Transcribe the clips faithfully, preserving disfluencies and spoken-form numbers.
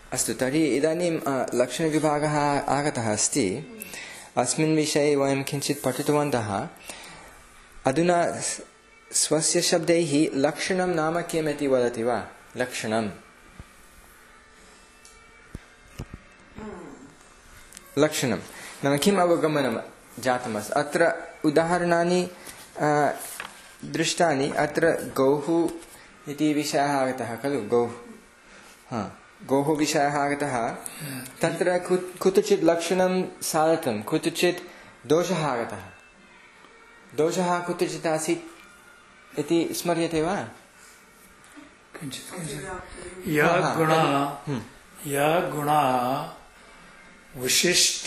अस्तु, तर्हि इदानीं लक्षणविभागः आगतः अस्ति। अस्मिन् विषये वयं किञ्चित् पठितवन्तः। अधुना स्वस्य शब्दैः लक्षणं नाम किम् इति वदति वा? लक्षणं लक्षणं नाम किम् अवगमनं जातमस्ति? अत्र उदाहरणानि दृष्टानि। अत्र गौः इति विषयः आगतः खलु। गौः हा गौः विषयः आगतः। तत्र कुत्रचित् लक्षणं साधितं, कुत्रचित् दोषः आगतः। दोषः कुत्रचित् आसीत् इति स्मर्यते वा? यः गुणः यः गुणः विशिष्ट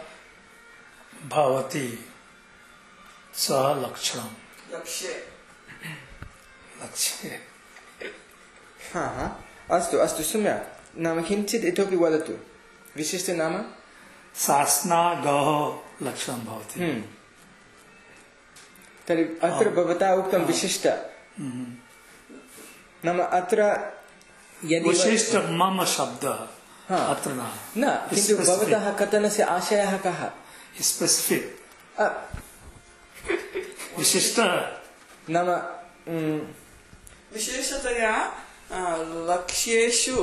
भवति सः लक्षणं। लक्ष्ये लक्ष्ये हा हा अस्तु अस्तु, सम्यक्। नाम किञ्चित् इतोपि वदतु। विशिष्ट नाम सास्ना गौः लक्षणं भवति। तर्हि अत्र भवता उक्तं विशिष्ट नाम अत्र यदि विशिष्ट मम शब्दः अत्र न न किन्तु भवतः कथनस्य आशयः कः? स्पेसिफिक् विशिष्ट नाम विशेषतया लक्ष्येषु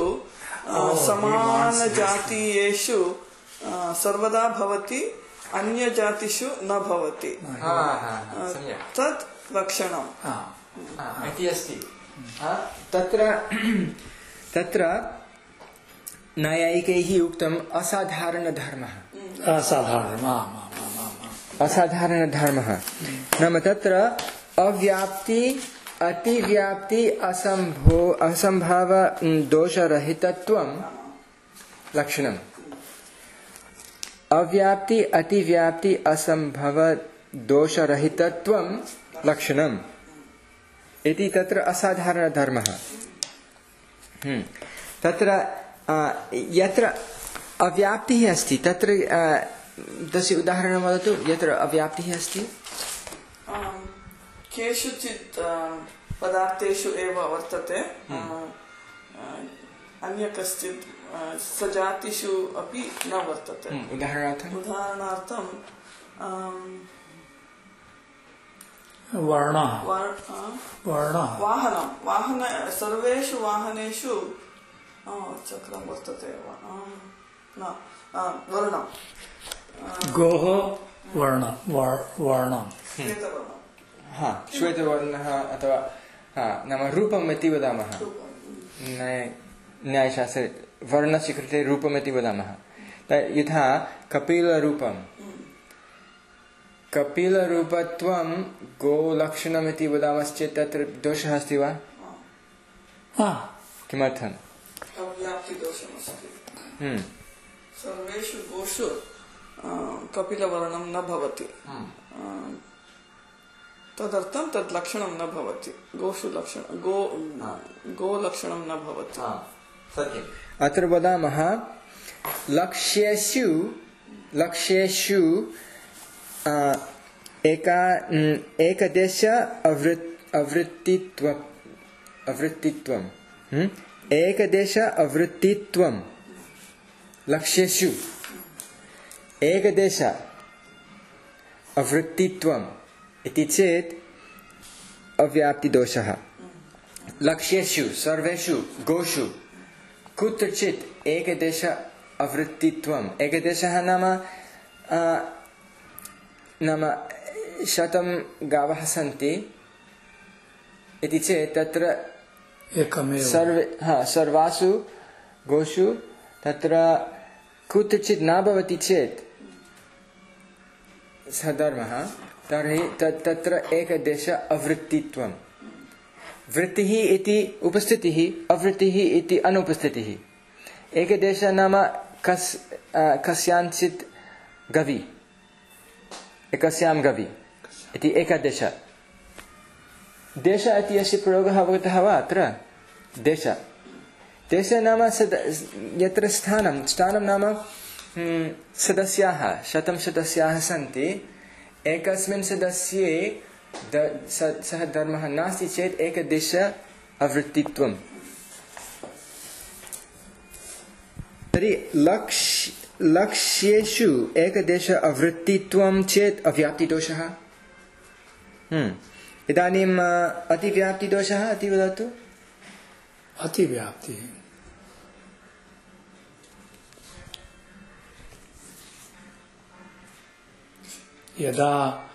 समानजातीयेषु सर्वदा भवति, अन्यजातिषु न भवति। तत् लक्षणम् इति अस्ति। तत्र तत्र नैयायिकैः उक्तम् असाधारणधर्मः। असाधारणः असाधारणधर्मः नाम तत्र अव्याप्ति अतिव्याप्ति असंभो असंभाव दोषरहितत्वं लक्षणम्। अव्याप्ति अतिव्याप्ति असंभव दोषरहितत्वं लक्षणम् इति तत्र असाधारणधर्मः। तत्र यत्र अव्याप्तिः अस्ति तत्र तस्य उदाहरणं वदतु। यत्र अव्याप्तिः अस्ति केषुचित् पदार्थेषु एव वर्तते, अन्य कश्चित् सजातिषु अपि न वर्तते। उदाहरणार्थम् उदाहरणार्थं वर्णः वर्णः वाहनं वाहन सर्वेषु वाहनेषु चक्रं वर्तते। न वर्णं गोः वर्ण वर्णं श्वेतवर्णं। हा श्वेतवर्णः अथवा हा नाम रूपम् इति वदामः। न्यायशास्त्रे वर्णस्य कृते रूपम् इति वदामः। यथा कपिलरूपं कपिलरूपत्वं गोलक्षणम् इति वदामश्चेत् तत्र दोषः अस्ति वा? किमर्थम्? अव्याप्तिदोषमस्ति। सर्वेषु गोषु कपिलवर्णं न भवति, तदर्थं तद् लक्षणं न भवति। गोषु लक्षण गो गोलक्षणं न भवति। सत्यम्। अत्र वदामः लक्ष्येषु लक्ष्येषु एका एकदेश अवृत् अवृत्तित्वम् अवृत्तित्वम् एकदेश अवृत्तित्वं लक्ष्येषु एकदेश अवृत्तित्वम् इति चेत् अव्याप्तिदोषः। लक्ष्येषु सर्वेषु गोषु कुत्रचित् एकदेश अवृत्तित्वम्। एकदेशः नाम नाम शतं गावः सन्ति इति चेत् तत्र एकमेव सर्वे हा सर्वासु गोषु तत्र कुत्रचित् न भवति चेत् सधर्मः, तर्हि तत्र एकदेश अवृत्तित्वं। वृत्तिः इति उपस्थितिः, अवृत्तिः इति अनुपस्थितिः। एकदेश नाम कस् कस्याञ्चित् गवि एकस्यां गवि इति एकदेश। देश इति अस्य प्रयोगः अवगतः वा? अत्र देश देश नाम सद यत्र स्थानं स्थानं नाम सदस्याः शतं सदस्याः सन्ति। एकस्मिन् सदस्ये सः धर्मः नास्ति चेत् एकदेश अवृत्तित्वम्। तर्हि लक्ष्य लक्ष्येषु एकदेश अवृत्तित्वं चेत् अव्याप्तिदोषः। इदानीम् अतिव्याप्तिदोषः अति वदतु। अतिव्याप्ति यदा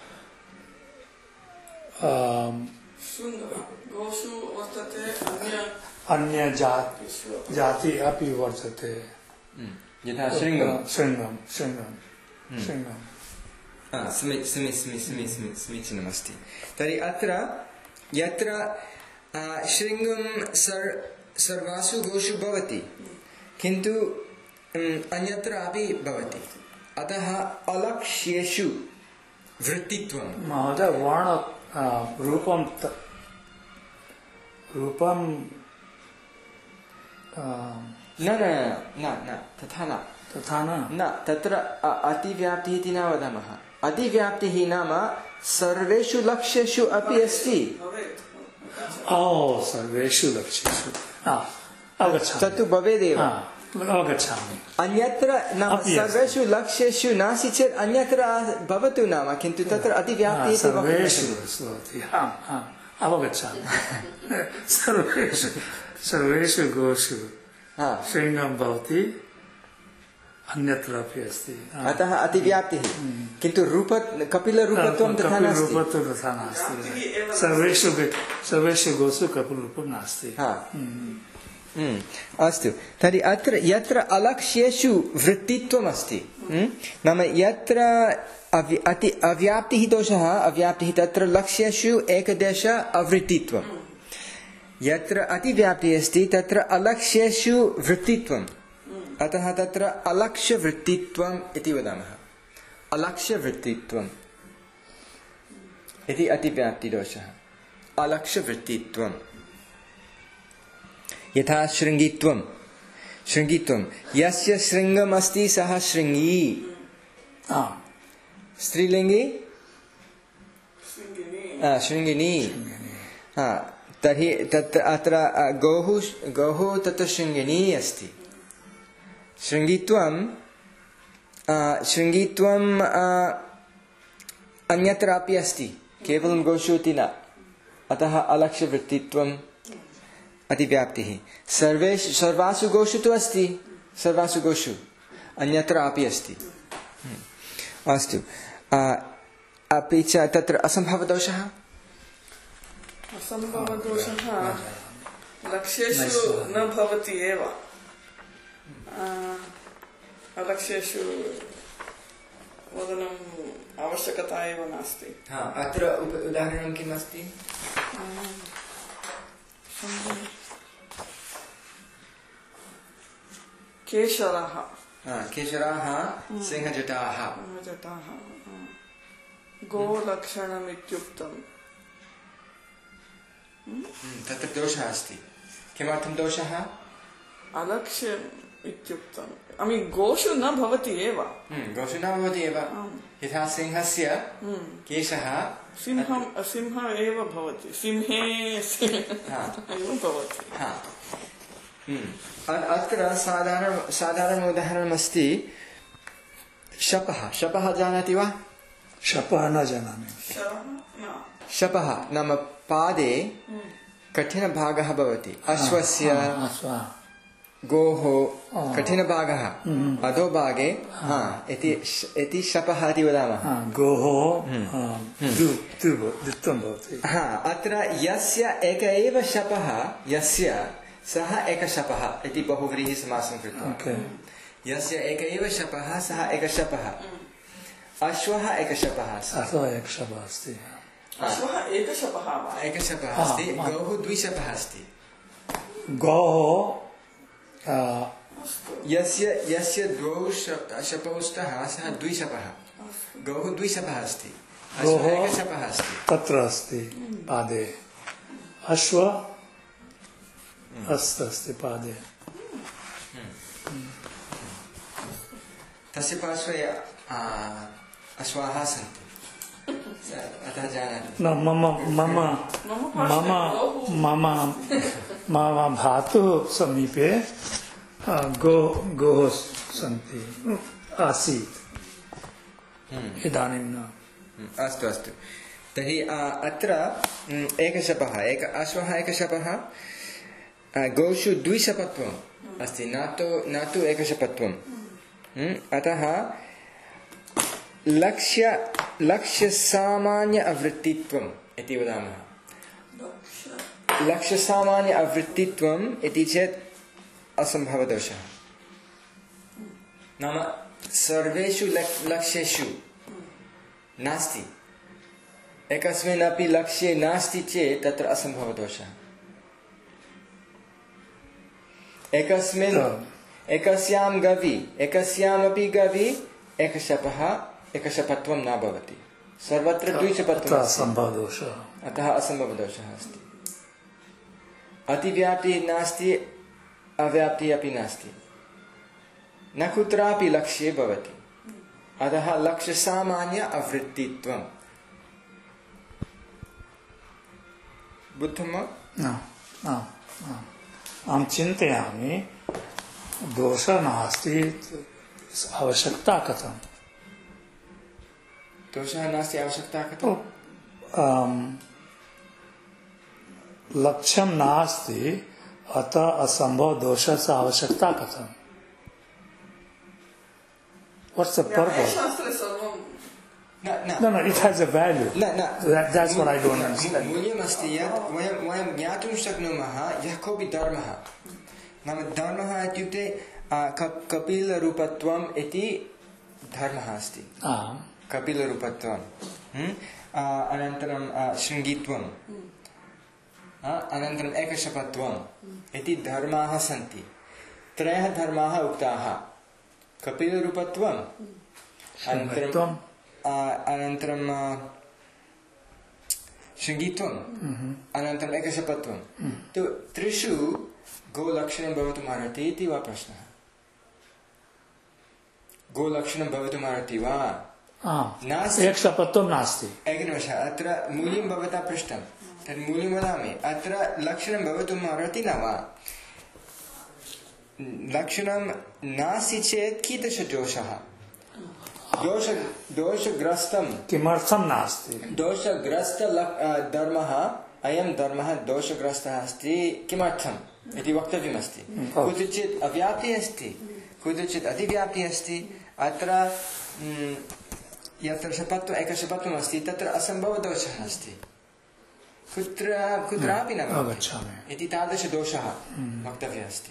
गोषु वर्तते अन्य अन्य जाति जाति अपि वर्तते, यथा शृङ्गं शृङ्गं शृङ्गं शृङ्गं समीचीनमस्ति। तर्हि अत्र यत्र शृङ्गं सर् सर्वासु गोषु भवति किन्तु अन्यत्र अपि भवति, अतः अलक्ष्येषु वृत्तित्वं। महोदय वर्ण रूपं रूपं न न न न तथा न तथा न न तत्र अतिव्याप्तिः इति न वदामः। अतिव्याप्तिः नाम सर्वेषु लक्ष्येषु अपि अस्ति। ओ सर्वेषु लक्ष्येषु अवगच्छामि, तत्तु भवेदेव। अवगच्छामि। अन्यत्र नाम सर्वेषु लक्ष्येषु नास्ति चेत् अन्यत्र भवतु नाम, किन्तु तत्र अतिव्याप्तिः सर्वेषु भवति। अवगच्छामि। सर्वेषु सर्वेषु गोषु शृङ्गं भवति, अन्यत्रापि अस्ति, अतः अतिव्याप्तिः। किन्तु रूप कपिलरूपत्वं तथा नास्ति। रूपत्वं तथा नास्ति। सर्वेषु सर्वेषु गोषु कपिलरूपं नास्ति। अस्तु, तर्हि अत्र यत्र अलक्ष्येषु वृत्तित्वम् अस्ति, नाम यत्र अति अव्याप्तिः दोषः अव्याप्तिः, तत्र लक्ष्येषु एकदेश अवृत्तित्वं। यत्र अतिव्याप्तिः अस्ति तत्र अलक्ष्येषु वृत्तित्वम्, अतः तत्र अलक्ष्यवृत्तित्वम् इति वदामः। अलक्ष्यवृत्तित्वम् इति अतिव्याप्तिदोषः। अलक्ष्यवृत्तित्वम्। यथा शृङ्गित्वं शृङ्गित्वं यस्य शृङ्गम् अस्ति सः शृङ्गी। स्त्रीलिङ्गी शृङ्गिनी। तर्हि तत्र अत्र गौः गौः तत्र शृङ्गिनी अस्ति। शृङ्गित्वं शृङ्गित्वम् अन्यत्रापि अस्ति, केवलं गौषु इति न, अतः अलक्ष्यवृत्तित्वम् अतिव्याप्तिः। सर्वेषु सर्वासु गोषु तु अस्ति, सर्वासु गोषु अन्यत्र अपि अस्ति। अस्तु, अपि च तत्र असम्भवदोषः। असम्भवदोषः लक्ष्येषु न भवति एव, अलक्ष्येषु वदनम् आवश्यकता एव नास्ति। अत्र उदाहरणं किम् अस्ति? केशराः केशराः सिंहजटाः जटाः गोलक्षणमित्युक्तम्। तत्र दोषः अस्ति। किमर्थं दोषः? अलक्ष्यम् इत्युक्तम्। I mean, गोषु न भवति एव। गोषु न भवति एव। यथा सिंहस्य केशः सिंहं सिंह एव भवति, सिंहे एव भवति। अत्र साधारण साधारण उदाहरणमस्ति शपः। शपः जानाति वा? शपः न जानामि। शपः नाम पादे कठिनभागः भवति। अश्वस्य गोः कठिनभागः अधोभागे इति शपः इति वदामः। गोः द्वित्वं भवति। अत्र यस्य एक एव शपः यस्य सः एकशपः इति बहुव्रीहिसमासं कृत्वा। यस्य एक एव शपः सः एकशपः। अश्वः एकशपः अश्वः एकशपः अस्ति। अश्वः एकशपः वा? एकशपः अस्ति। गौः द्विशपः अस्ति। गौः यस्य यस्य द्वौ शपौ स्तः सः द्विशपः। गौः द्विशपः अस्ति। अश्वः एकशपः अस्ति। तत्र अस्ति पादे। अश्व हस्त अस्ति पादे। तस्य पार्श्वे अश्वाः सन्ति, अतः जानाति। न मम मम मम मम मम भातुः समीपे गो गोः सन्ति आसीत् इदानीं न। अस्तु अस्तु तर्हि अत्र एकशपः एक अश्वः एकशपः गौषु द्विशपत्वम् अस्ति न तु न तु एकशपत्वम् अतः लक्ष्य लक्ष्यसामान्य अवृत्तित्वम् इति वदामः। लक्ष्यसामान्य अवृत्तित्वम् इति चेत् असम्भवदोषः नाम सर्वेषु लक्ष्येषु नास्ति एकस्मिन् अपि लक्ष्ये नास्ति चेत् तत्र असम्भवदोषः। एकस्मिन् एकस्यां गवि एकस्यामपि गवि एकशपः एकशपत्वं न भवति सर्वत्र द्विशपत्वम् असम्भवदोषः अतः असम्भवदोषः अस्ति। अतिव्याप्तिः नास्ति अव्याप्तिः अपि नास्ति न कुत्रापि लक्ष्ये भवति अतः लक्ष्यसामान्य अवृत्तित्वम्। बुद्धं वा? न न अहं चिन्तयामि दोषः नास्ति आवश्यकता कथं? दोषः नास्ति आवश्यकता कथं? लक्ष्यं नास्ति अतः असम्भव दोषस्य आवश्यकता कथं? What's the purpose? No, no, it has a value. No, no. That, that's what I don't understand. मूल्यमस्ति यत् वयं वयं ज्ञातुं शक्नुमः यः कोऽपि धर्मः नाम धर्मः इत्युक्ते कपिलरूपत्वम् इति धर्मः अस्ति। कपिलरूपत्वम् अनन्तरं शृङ्गित्वम् अनन्तरम् एकशपत्वम् इति धर्माः सन्ति। त्रयः धर्माः उक्ताः कपिलरूपत्वम् अनन्तरम् अनन्तरं शृङ्गित्वम् अनन्तरम् एकशपत्वम् तु त्रिषु गोलक्षणं भवितुमर्हति इति वा प्रश्नः? गोलक्षणं भवितुमर्हति वा? नास्ति एकशपत्वं नास्ति। एकनिमिषः अत्र मूल्यं भवता पृष्टं तर्हि मूल्यं वदामि अत्र लक्षणं भवितुमर्हति न वा? लक्षणं नास्ति चेत् कीदृशदोषः? दोष दोषग्रस्तं किमर्थं नास्ति? दोषग्रस्त धर्मः अयं धर्मः दोषग्रस्तः अस्ति किमर्थम् इति वक्तव्यमस्ति। कुत्रचित् अव्याप्तिः अस्ति कुत्रचित् अतिव्याप्तिः अस्ति। अत्र यत्र शपत्वम् एकशपत्वम् अस्ति तत्र असम्भवदोषः अस्ति कुत्र कुत्रापि न अवगच्छामि इति तादृशदोषः वक्तव्यः अस्ति।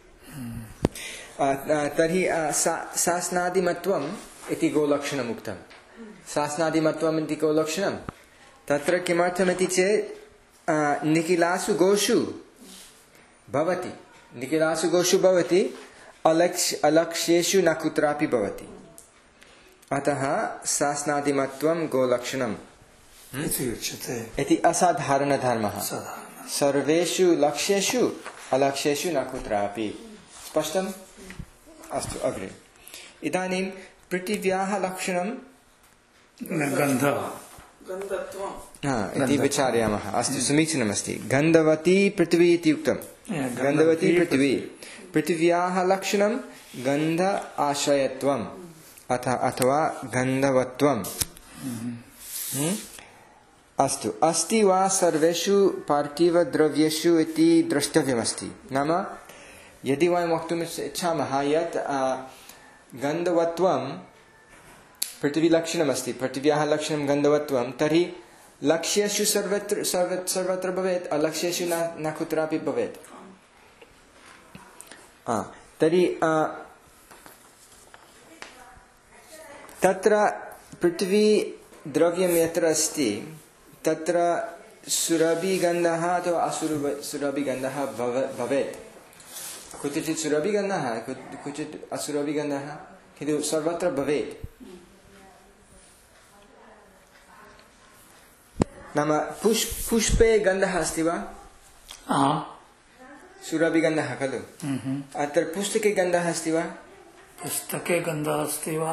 तर्हि शासनादिमत्वम् इति गोलक्षणम् उक्तं। शासनादिमत्वम् इति गोलक्षणं तत्र किमर्थमिति चेत् निखिलासु गोषु भवति निखिलासु गोषु भवति अलक्ष्य अलक्ष्येषु न कुत्रापि भवति अतः शासनादिमत्वं गोलक्षणम् इति असाधारणधर्मः सर्वेषु लक्ष्येषु अलक्ष्येषु न कुत्रापि। स्पष्टम्? अस्तु अग्रे। इदानीं पृथिव्याः लक्षणं गन्धः इति विचारयामः। अस्तु समीचीनमस्ति। गन्धवती पृथिवी इति उक्तं। गन्धवती पृथिवी पृथिव्याः लक्षणं गन्ध आश्रयत्वम् अथ अथवा गन्धवत्वम्। अस्तु अस्ति वा सर्वेषु पार्थिवद्रव्येषु इति द्रष्टव्यमस्ति। नाम यदि वयं वक्तुम् इच्छामः यत् गन्धवत्वं पृथिवीलक्षणमस्ति पृथिव्याः लक्षणं गन्धवत्वं तर्हि लक्ष्येषु सर्वत्र सर्वत्र सर्वत्र भवेत् अलक्ष्येषु न न कुत्रापि भवेत्। तर्हि तत्र पृथ्वी द्रव्यं यत्र अस्ति तत्र सुरभिगन्धः अथवा असुरभिगन्धः भवेत्। कुत्रचित् सुरभिगन्धः कुत्रचित् असुरभिगन्धः किन्तु सर्वत्र भवेत्। नाम पुष्प पुष्पे गन्धः अस्ति वा? सुरभिगन्धः खलु। अत्र पुस्तके गन्धः अस्ति वा? पुस्तके गन्धः अस्ति वा?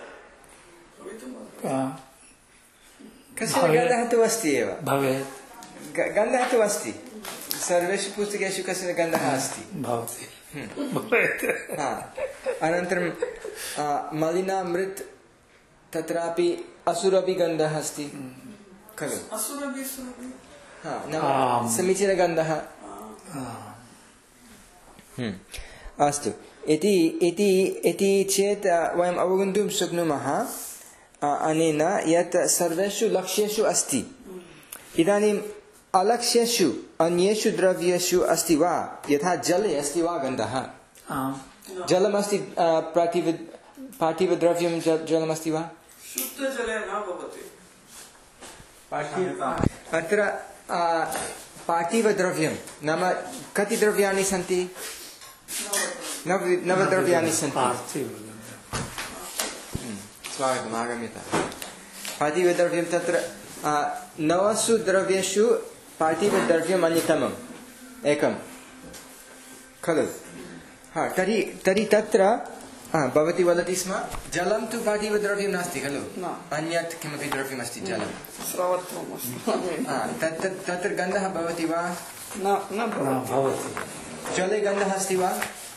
कस्य गन्धः तु अस्ति एव भवेत्। गन्धः तु अस्ति सर्वेषु पुस्तकेषु कस्य गन्धः अस्ति भवति। अनन्तरं मलिनामृत् तत्रापि असुरपि गन्धः अस्ति खलु समीचीनगन्धः अस्तु इति इति इति चेत् वयम् अवगन्तुं शक्नुमः अनेन यत् सर्वेषु लक्ष्येषु अस्ति इदानीम् अलक्ष्येषु अन्येषु द्रव्येषु अस्ति वा यथा जले अस्ति वा गन्धः जलमस्ति पार्थिव पार्थिवद्रव्यं जलमस्ति वा शुद्धजले न भवति अत्र पार्थिवद्रव्यं नाम कति द्रव्याणि सन्ति नव नवद्रव्याणि सन्ति स्वागतम् आगम्यतां पार्थिवद्रव्यं तत्र नवसु द्रव्येषु पार्थिवद्रव्यम् अन्यतमम् एकं खलु हा तर्हि तर्हि तत्र भवती वदति स्म जलं तु पार्थिवद्रव्यं नास्ति खलु अन्यत् किमपि द्रव्यमस्ति जलं तत्र तत्र गन्धः भवति वा न भवति जले गन्धः अस्ति वा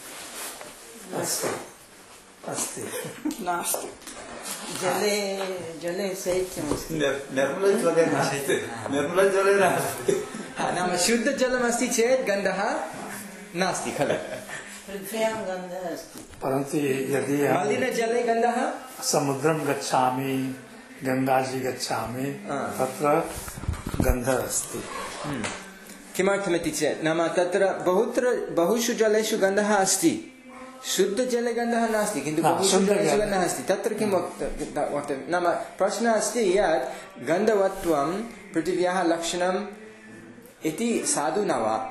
अस्ति नास्ति जले जले शैत्यमस्ति निर्मलजले नास्ति निर्मलजले नास्ति नाम शुद्धजलमस्ति चेत् गन्धः नास्ति खलु पृथ्व्यां गन्धः अस्ति परन्तु यदि मलिनजले गन्धः समुद्रं गच्छामि गङ्गाजी गच्छामि तत्र गन्धः अस्ति किमर्थमिति चेत् नाम तत्र बहुत्र बहुषु जलेषु गन्धः अस्ति शुद्धजले गन्धः नास्ति किन्तु बहुषु जलेषु गन्धः अस्ति तत्र किं वक्तव्यं नाम प्रश्नः अस्ति यत् गन्धवत्वं पृथिव्याः लक्षणम् इति साधु न वा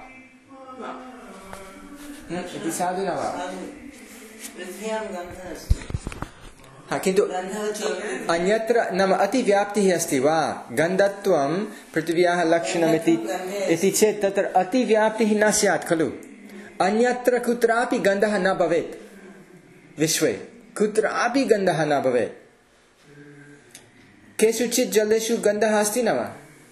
इति साधु न वा पृथ्व्यां गन्धः अस्ति किन्तु अन्यत्र नाम अतिव्याप्तिः अस्ति वा गन्धत्वं पृथिव्याः लक्षणमिति इति चेत् तत्र अतिव्याप्तिः न स्यात् खलु अन्यत्र कुत्रापि गन्धः न भवेत् विश्वे कुत्रापि गन्धः न भवेत् केषुचित् जलेषु गन्धः अस्ति न वा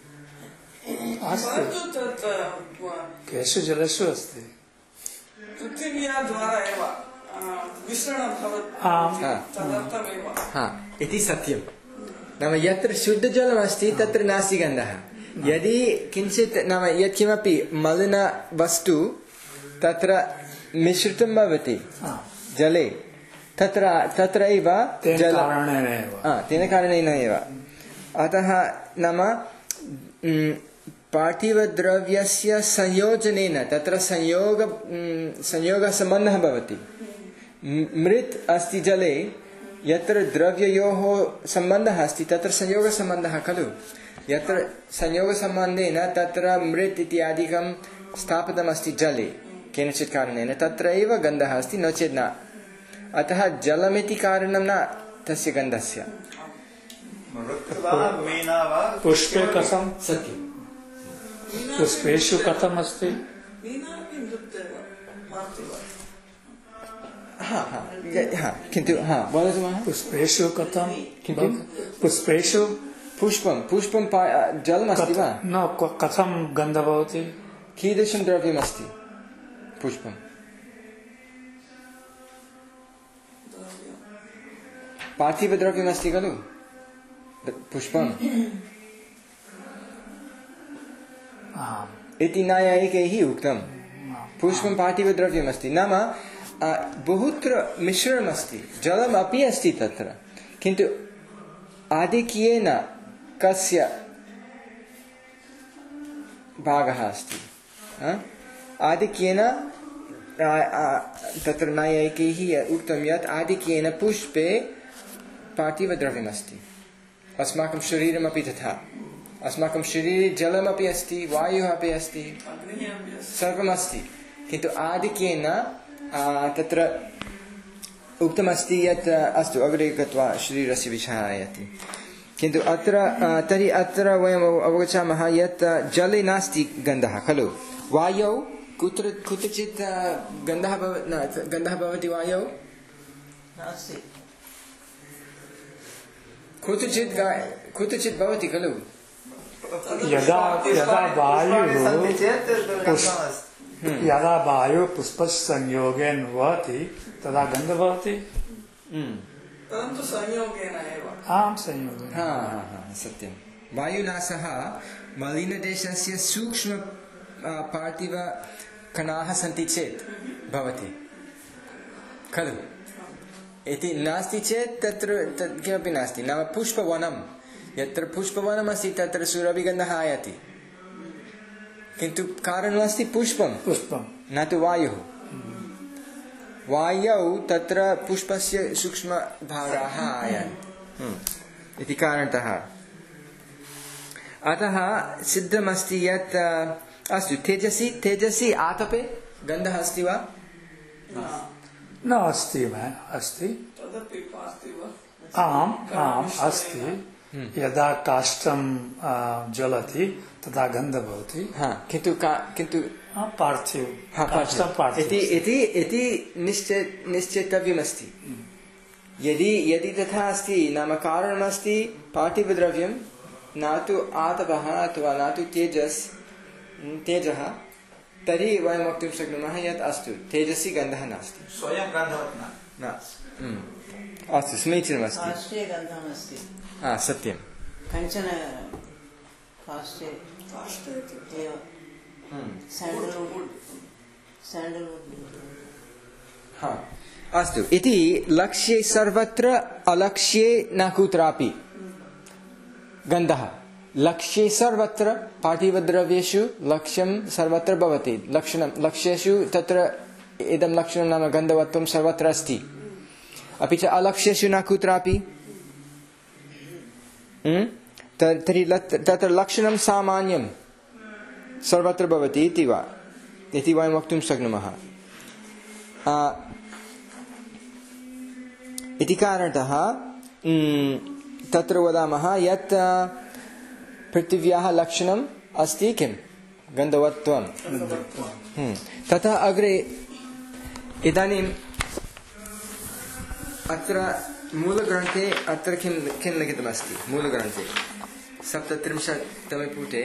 केषु जलेषु अस्ति पृथिव्या द्वारा एव मिश्रणं भवति तदर्थमेव इति सत्यं नाम यत्र शुद्धजलमस्ति तत्र नास्ति गन्धः यदि किञ्चित् नाम यत्किमपि मलिनवस्तु तत्र मिश्रितं भवति जले तत्र तत्रैव तेन कारणेन एव अतः नाम पार्थिवद्रव्यस्य संयोजनेन तत्र संयोग संयोगसम्बन्धः भवति मृत् अस्ति जले यत्र द्रव्ययोः सम्बन्धः अस्ति तत्र संयोगसम्बन्धः खलु यत्र संयोगसम्बन्धेन तत्र मृत् इत्यादिकं स्थापितमस्ति जले केनचित् कारणेन तत्र एव गन्धः अस्ति नो चेत् न अतः जलमिति कारणं न तस्य गन्धस्य पुष्पे कथं सत्यं पुष्पेषु कथम् अस्ति किन्तु हा वदतु महोदय पुष्पेषु कथं पुष्पेषु पुष्पं पुष्पं जलमस्ति वा न कथं गन्धः भवति कीदृशं द्रव्यमस्ति पुष्पं पार्थिवद्रव्यमस्ति खलु पुष्पम् इति न्यायिकैः उक्तं पुष्पं पार्थिवद्रव्यमस्ति नाम बहुत्र मिश्रणमस्ति जलमपि अस्ति तत्र किन्तु आधिक्येन कस्य भागः अस्ति आधिक्येन तत्र न्यायिकैः उक्तं यत् आधिक्येन पुष्पे पार्थिवद्रव्यमस्ति अस्माकं शरीरमपि तथा अस्माकं शरीरे जलमपि अस्ति वायुः अपि अस्ति सर्वमस्ति किन्तु आधिक्येन तत्र उक्तमस्ति यत् अस्तु अग्रे गत्वा शरीरस्य विषयः आयाति किन्तु अत्र तर्हि अत्र वयम् अवगच्छामः यत् जले नास्ति गन्धः खलु वायौ कुत्र कुत्रचित् गन्धः गन्धः भवति वायौ नास्ति कुत्रचित् कुत्रचित् भवति खलु यदा यदा वायुः यदा वायु पुष्पस्य संयोगेन वहति तदा गंध भवति। परन्तु संयोगेन एव। आम् संयोगेन। हाँ हाँ हाँ सत्यं। वायुना सह मलिनदेशस्य सूक्ष्म पार्थिवकणाः सन्ति चेत् भवति खलु। इति नास्ति चेत् तत्र तत् किमपि नास्ति। नाम पुष्पवनं यत्र पुष्पवनमस्ति तत्र सुरभिगन्धः आयाति, किन्तु कारणमस्ति पुष्पं पुष्पं न तु वायुः। वायौ तत्र पुष्पस्य सूक्ष्मभागाः आयान्ति इति कारणतः। अतः सिद्धमस्ति यत् अस्तु तेजसि तेजसि आतपे गन्धः अस्ति वा? न अस्ति वा? अस्ति। तदपि अस्ति वा? आम् आम् अस्ति। यदा काष्ठं ज्वलति तदा गन्ध भवति। हाँ किन्तु किन्तु पार्थिव इति इति इति निश्चय निश्चेतव्यमस्ति। यदि यदि तथा अस्ति नाम कारणमस्ति पार्थिवद्रव्यं न तु आतपः अथवा न तु तेजस् तेजः, तर्हि वयं वक्तुं शक्नुमः यत् अस्तु तेजसि गन्धः नास्ति। स्वयं गन्धवत् न। अस्तु समीचीनमस्ति। काष्ठे गन्धमस्ति। हा सत्यं। कञ्चन काष्ठे एव सैण्डल्वुड् सैण्डल्वुड्। हा अस्तु। इति लक्ष्ये सर्वत्र अलक्ष्ये न कुत्रापि गन्धः। लक्ष्ये सर्वत्र पार्थिवद्रव्येषु लक्ष्यं सर्वत्र भवति। लक्षणं लक्ष्येषु तत्र इदं लक्षणं नाम गन्धवत्वं सर्वत्र अस्ति। अपि च अलक्ष्येषु न कुत्रापि तर्हि तत्र लक्षणं सामान्यं सर्वत्र भवति इति वा इति वयं वक्तुं शक्नुमः। इति कारणतः तत्र वदामः यत् पृथिव्याः लक्षणम् अस्ति किं गन्धवत्वं। ततः अग्रे इदानीम् अत्र मूलग्रन्थे अत्र किं किं लिखितमस्ति? मूलग्रन्थे सप्तत्रिंशत्तमे पुटे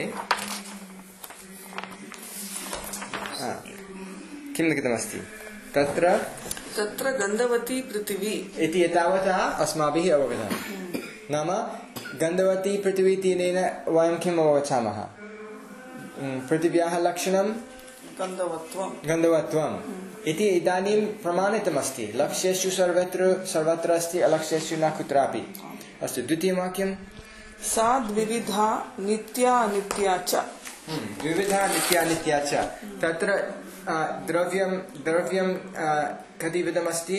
किं लिखितमस्ति? तत्र तत्र गन्धवती पृथिवी इति एतावता अस्माभिः अवगतम्। नाम गन्धवती पृथिवी इत्यनेन वयं किम् अवगच्छामः? पृथिव्याः लक्षणं गन्धवत्वं गन्धवत्वम् इति इदानीं प्रमाणितमस्ति। लक्ष्येषु सर्वत्र सर्वत्र अस्ति, अलक्ष्येषु न कुत्रापि। अस्तु द्वितीयं वाक्यं। सा द्विविधा नित्या अनित्या च। द्विविधा नित्या अनित्या च। तत्र द्रव्यं द्रव्यं कतिविधमस्ति?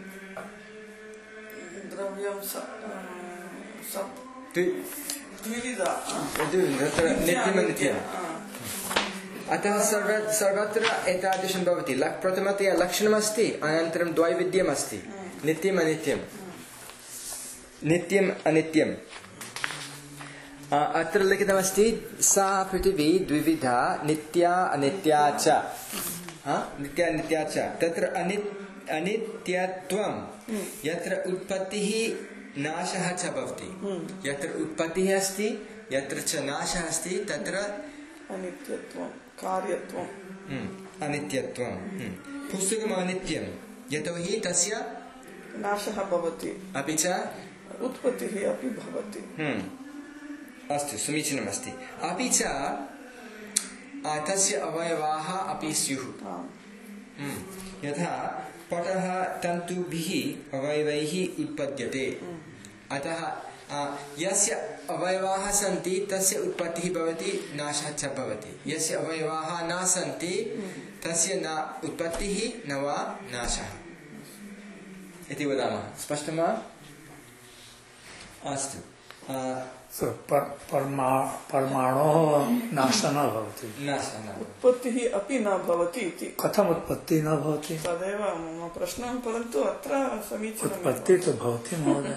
द्रव्यं द्विविधा तत्र नित्यमनित्यम्। अतः सर्वत्र एतादृशं भवति। प्रथमतया लक्षणमस्ति, अनन्तरं द्वैविध्यमस्ति, नित्यम् अनित्यं नित्यम् अनित्यम्। अत्र लिखितमस्ति सा पृथिवी द्विविधा नित्या अनित्या च। नित्या अनित्या च। तत्र अनित्यत्वं यत्र उत्पत्तिः नाशः च भवति। यत्र उत्पत्तिः अस्ति यत्र च नाशः अस्ति तत्र अनित्यत्वं कार्यत्वम् अनित्यत्वं। पुस्तकम् अनित्यं यतोहि तस्य नाशः भवति, अपि च उत्पत्तिः अपि भवति। अस्तु समीचीनमस्ति। अपि च तस्य अवयवाः अपि स्युः। यथा पटः तन्तुभिः अवयवैः उत्पद्यते। अतः यस्य अवयवाः सन्ति तस्य उत्पत्तिः भवति, नाशः च भवति। यस्य अवयवाः न सन्ति तस्य न उत्पत्तिः न वा नाशः इति वदामः। स्पष्टं वा? अस्तु। परमाणोः नाशः न भवति, उत्पत्तिः अपि न भवति इति। कथम् उत्पत्तिः न भवति? तदेव मम प्रश्नः, परन्तु अत्र समीचीनम्। उत्पत्तिः तु भवति महोदय।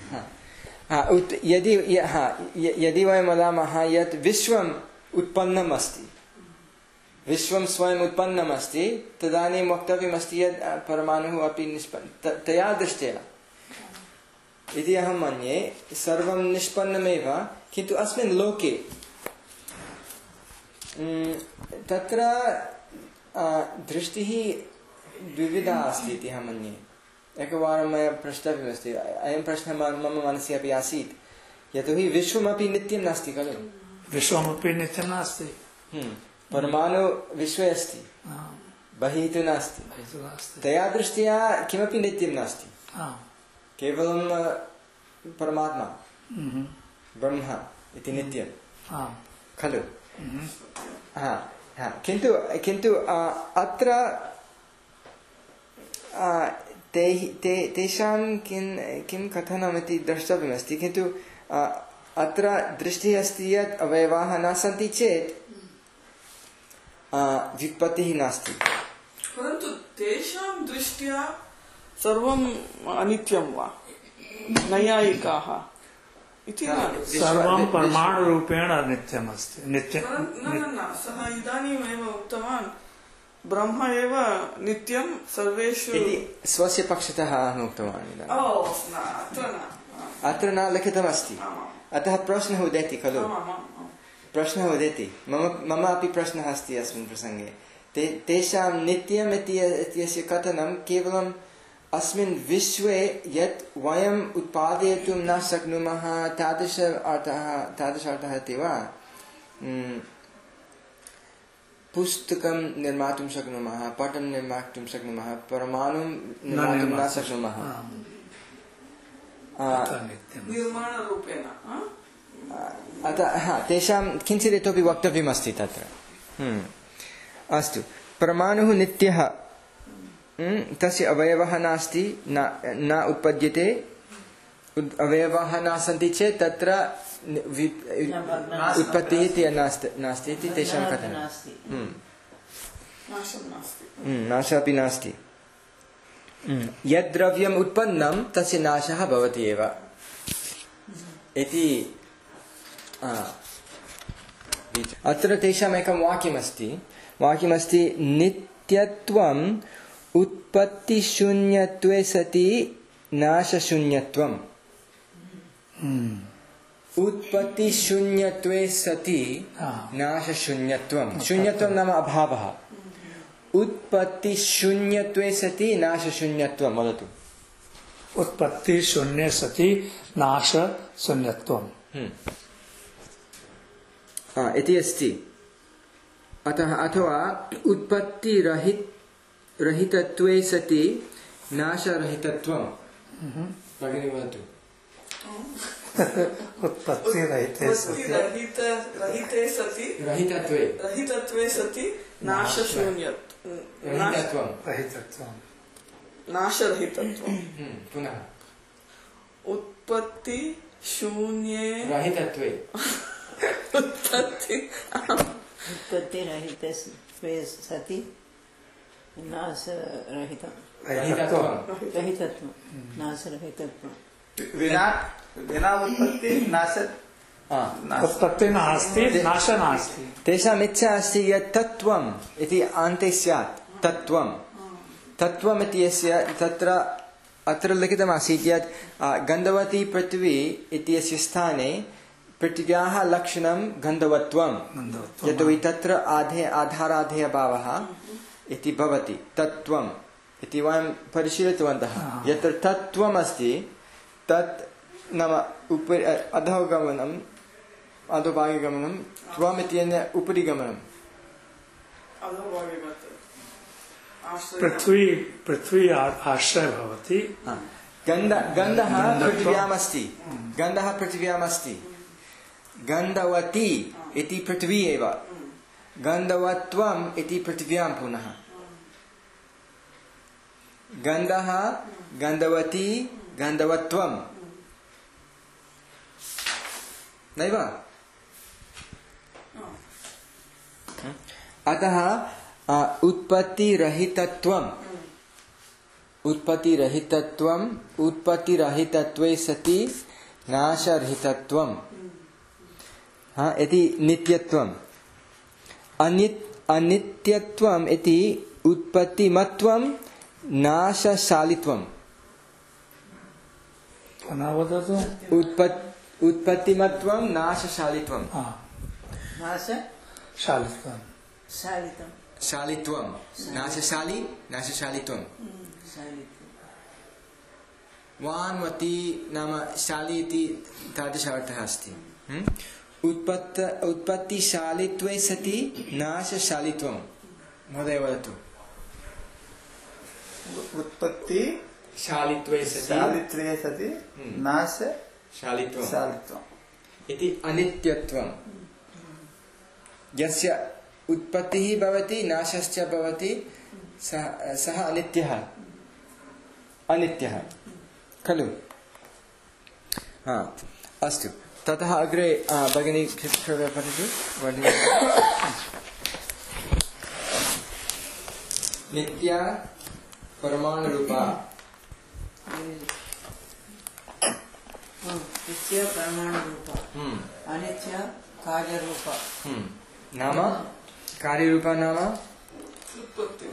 यदि यदि वयं वदामः यत् विश्वम् उत्पन्नम् अस्ति, विश्वं स्वयम् उत्पन्नम् अस्ति, तदानीं वक्तव्यमस्ति यत् परमाणुः अपि निष्पन्न तया दृष्ट्या इति अहं मन्ये। सर्वं निष्पन्नमेव, किन्तु अस्मिन् लोके तत्र दृष्टिः द्विविधा अस्ति इति अहं मन्ये। एकवारं मया प्रष्टव्यमस्ति। अयं प्रश्नः मम मनसि अपि आसीत्, यतोहि विश्वमपि नित्यं नास्ति खलु। विश्वमपि नित्यं नास्ति। परमाणु विश्वे अस्ति, बहिः तु नास्ति। तया दृष्ट्या किमपि नित्यं नास्ति, केवलं परमात्मा ब्रह्म इति नित्यं खलु। किन्तु किन्तु अत्र तेषां किं किं कथनमिति द्रष्टव्यमस्ति। किन्तु अत्र दृष्टिः अस्ति यत् अवयवाः न सन्ति चेत् व्युत्पत्तिः नास्ति। परन्तु तेषां दृष्ट्या सर्वम् अनित्यं वा नैयायिकाः इति सर्वं परमाणुरूपेण नित्यम् अस्ति। नित्यं सः इदानीमेव उक्तवान् ब्रह्म एव नित्यं सर्वेषु इति स्वस्य पक्षतः अहम् उक्तवान्। अत्र न लिखितमस्ति, अतः प्रश्नः उदेति खलु। प्रश्नः उदेति। मम मम अपि प्रश्नः अस्ति अस्मिन् प्रसङ्गे। ते तेषां नित्यम् इत्यस्य कथनं केवलम् अस्मिन् विश्वे यत् वयम् उत्पादयितुं न शक्नुमः तादृश अर्थः तादृश अर्थः अस्ति वा। पुस्तकं निर्मातुं शक्नुमः, पटं निर्मातुं शक्नुमः, परमाणुं निर्मातुं न शक्नुमः। निर्माणरूपेण अतः तेषां किञ्चित् इतोपि वक्तव्यमस्ति तत्र। अस्तु, परमाणुः नित्यः, तस्य अवयवः नास्ति, न न उत्पद्यते। अवयवाः न सन्ति चेत् तत्र उत्पत्तिः इति नास्ति इति तेषां कथनं। नाशः अपि नास्ति। यद् द्रव्यम् उत्पन्नं तस्य नाशः भवति एव इति। अत्र तेषाम् एकं वाक्यमस्ति वाक्यमस्ति नित्यत्वम् उत्पत्तिशून्यत्वे सति नाशशून्यत्वम्। उत्पत्तिशून्यत्वे सति नाशशून्यत्वम्। शून्यत्वं नाम अभावः। उत्पत्तिशून्यत्वे सति नाशशून्यत्वं वदतु। उत्पत्तिशून्ये सति नाशशून्यत्वम् इति अस्ति। अतः अथवा उत्पत्तिरहित रहितत्वे सति नाशरहितत्वम्। भगिनी वदतु। उत्पत्तिरहिते सति रहिते सति रहितत्वे रहितत्वे सति नाशशून्यत्वं रहितत्वम् नाशरहितत्वम्। पुनः उत्पत्ति शून्ये रहितत्वे उत्पत्ति उत्पत्तिरहिते सति नाशरहितम् रहितत्वं नाशरहितत्वम्। विना विना उत्पत्ति नाश उत्पत्ति नास्ति, नाश नास्ति। तेषाम् इच्छा अस्ति यत् तत्त्वम् इति अन्ते स्यात्। तत्त्वम् तत्त्वम् इत्यस्य तत्र अत्र लिखितमासीत् यत् गन्धवती पृथ्वी इत्यस्य स्थाने पृथिव्याः लक्षणं गन्धवत्वम्। यतोहि तत्र आधे आधाराधेयभावः इति भवति। तत्त्वम् इति वयं परिशीलितवन्तः। यत्र तत्त्वम् अस्ति तत् नाम उपरि अधोगमनम् अधोभागे त्वम् इत्यनेन उपरि गमनम्। पृथ्वी पृथ्वी आश्रय भवति। गन्ध गन्धः पृथिव्यामस्ति। गन्धः पृथिव्यामस्ति। गन्धवती इति पृथ्वी एव। गन्धवत्वम् इति पृथिव्यां पुनः। गन्धः गन्धवती गन्धवत्वम् नैव। अतः उत्पत्तिरहितत्वम् उत्पत्तिरहितत्वम् उत्पत्तिरहितत्वे सति नाशरहितत्वम् इति नित्यत्वम्। अनित् अनित्यत्वम् इति उत्पत्तिमत्वम् नाशशालित्वम्। उत्पत् उत्पत्तिमत्वं नाशशालित्वं। नाशशालित्वं शालितं शालित्वं नाशशाली नाशशालित्वं वान्वती नाम शाली इति तादृश अर्थः अस्ति उत्पत्त उत्पत्तिशालित्वे सति नाशशालित्वं महोदय वदतु उत्पत्ति शालित्वे सति शालित्वे सति नाश शालित्वं शालित्वम् इति अनित्यत्वं यस्य उत्पत्तिः भवति नाशश्च भवति सः सः अनित्यः अनित्यः खलु हा अस्तु ततः अग्रे भगिनी कृपया पठतु नित्या परमाणुरूपा नित्य परमाणुरूपा अनित्य कार्यरूपा नाम कार्यरूपा नाम उत्पत्ति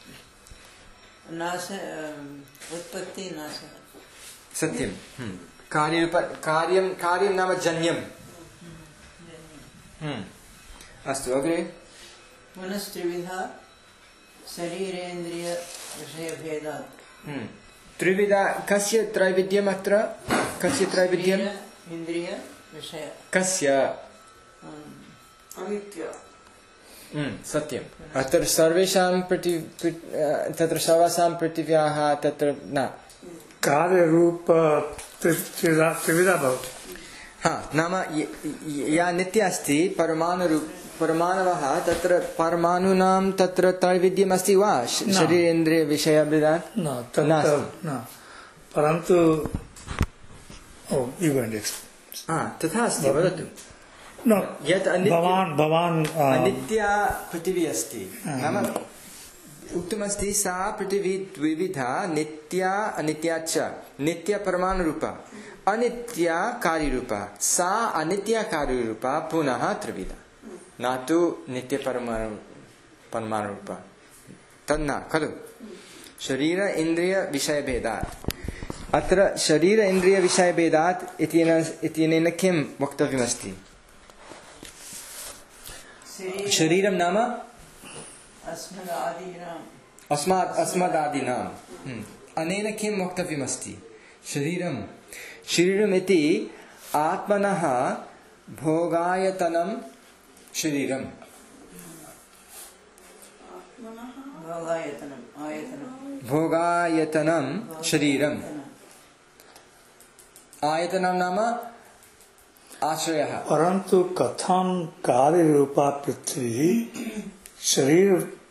नाश उत्पत्ति नाश सत्यं कार्यरूप कार्यं कार्यं नाम जन्यं अस्तु अग्रे पुनस्त्रिविधा शरीरेन्द्रिय विषयभेदात् त्रिविधा कस्य त्रैविध्यम् अत्र कस्य त्रैविध्यम् इन्द्रिय विषय कस्य अनित्य सत्यम् अत्र सर्वेषां प्रति तत्र सर्वासां पृथिव्याः तत्र न कार्यरूप त्रिविधा त्रिविधा भवति हा नाम या नित्या अस्ति परमाणुरूप परमाणवः तत्र परमाणूनां तत्र त्रैविध्यम् अस्ति वा शरीरेन्द्रिय विषयभेदात् न तत्र न परन्तु ओ यू गोइंग टू हा तथा अस्ति वदतु न यत् भवान् भवान् अनित्या पृथिवी अस्ति नाम उक्तमस्ति सा पृथिवी द्विविधा नित्या अनित्या च नित्या परमाणुरूपा अनित्या कार्यरूपा सा अनित्या कार्यरूपा पुनः त्रिविधा न तु नित्य परमाणु परमाणुरूपा तन्न खलु शरीर इन्द्रिय विषयभेदात् अत्र शरीर इन्द्रिय विषयभेदात् इत्यनेन किं वक्तव्यमस्ति शरीरं नाम अस्मात् अस्मदादीनाम् अनेन किं वक्तव्यमस्ति शरीरं शरीरम् इति आत्मनः भोगायतनं शरीरं भोगायतनं शरीरम् आयतनं नाम आश्रयः परन्तु कथं कार्यरूपा पृथ्वी शरीर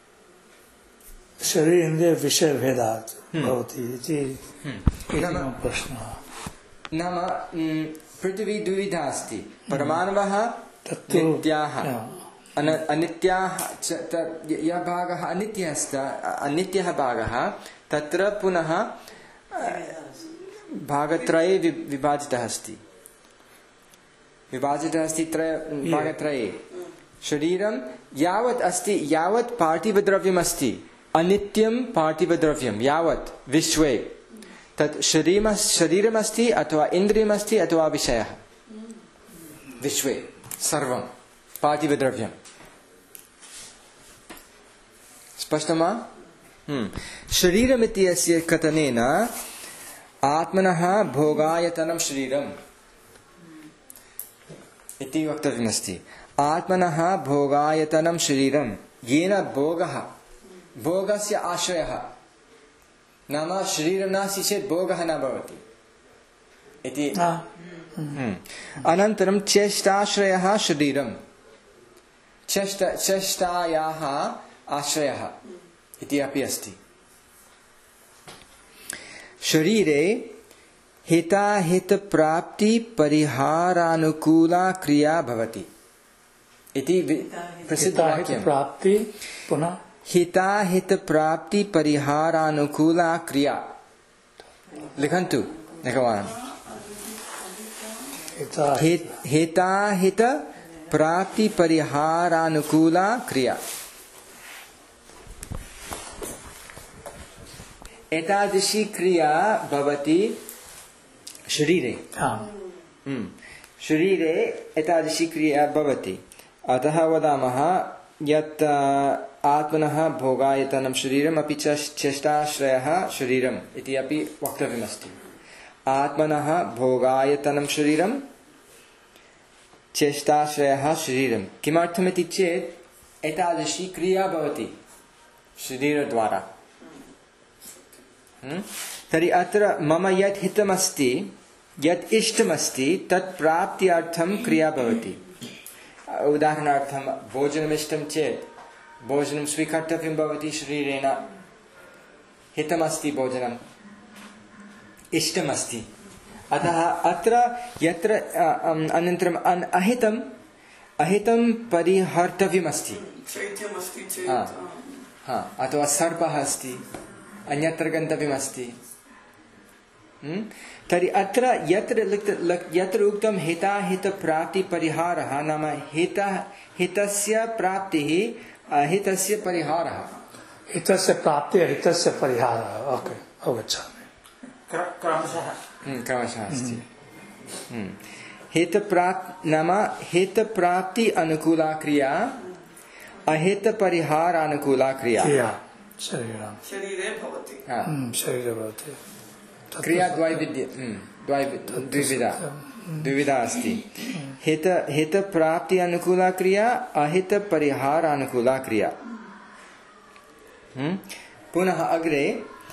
शरीर इन्द्रिय विषय भेदात् भवति इति प्रश्नः नाम पृथ्वी द्विविधा अस्ति परमाणवः नित्याः अनित्याः यः भागः अनित्यः अस्ति अनित्यः भागः तत्र पुनः भागत्रये विभाजितः अस्ति विभाजितः अस्ति त्रय भागत्रये शरीरं यावत् अस्ति यावत् पार्थिवद्रव्यम् अस्ति अनित्यं पार्थिवद्रव्यं यावत् विश्वे तत् शरीरम् शरीरमस्ति अथवा इन्द्रियमस्ति अथवा विषयः विश्वे सर्वं पार्थिवद्रव्यं स्पष्टं वा शरीरमिति अस्य कथनेन आत्मनः भोगायतनं शरीरम् इति वक्तव्यमस्ति आत्मनः भोगायतनं शरीरं येन भोगः भोगस्य आश्रयः नाम शरीरं नास्ति चेत् भोगः न भवति इति अनन्तरं चेष्टाश्रयः शरीरं चेष्ट चेष्टायाः आश्रयः इति अपि अस्ति शरीरे हिताहितप्राप्ति परिहारानुकूला क्रिया भवति इति प्रसिद्धवाक्यं प्राप्ति पुनः हिताहितप्राप्ति परिहारानुकूला क्रिया लिखन्तु एकवारं हिताहितप्राप्ति परिहारानुकूला क्रिया एतादृशी क्रिया भवति शरीरे शरीरे एतादृशी क्रिया भवति अतः वदामः यत् आत्मनः भोगायतनं शरीरम् अपि च चेष्टाश्रयः शरीरम् इति अपि वक्तव्यमस्ति। आत्मनः भोगायतनं शरीरं चेष्टाश्रयः शरीरं। किमर्थमिति चेत् एतादृशी क्रिया भवति शरीरद्वारा। तर्हि अत्र मम यत् हितमस्ति, यत् इष्टमस्ति, तत् प्राप्त्यर्थं क्रिया भवति। उदाहरणार्थं भोजनमिष्टं चेत् भोजनं स्वीकर्तव्यं भवति शरीरेण। हितमस्ति भोजनम्, इष्टमस्ति। अतः अत्र यत्र अनन्तरम् अहितम् अहितं परिहर्तव्यमस्ति। शैत्यमस्ति चेत् हा, अथवा सर्पः अस्ति, अन्यत्र गन्तव्यमस्ति। तर्हि अत्र यत्र यत्र उक्तं हिताहितप्राप्तिपरिहारः, नाम हित हितस्य प्राप्तिः अहितस्य परिहारः। हितस्य प्राप्ति अहितस्य परिहारः। ओके, अवगच्छामि। क्रमशः क्रमशः अस्ति। हितप्राप् नाम हितप्राप्ति अनुकूला क्रिया, अहितपरिहारानुकूला क्रिया। शरीरं शरीरे भवति। शरीरे भवति। क्रिया द्वैविध्य द्विविधा द्विविधा अस्ति। हित हितप्राप्ति अनुकूला क्रिया, अहितपरिहारानुकूला क्रिया। पुनः अग्रे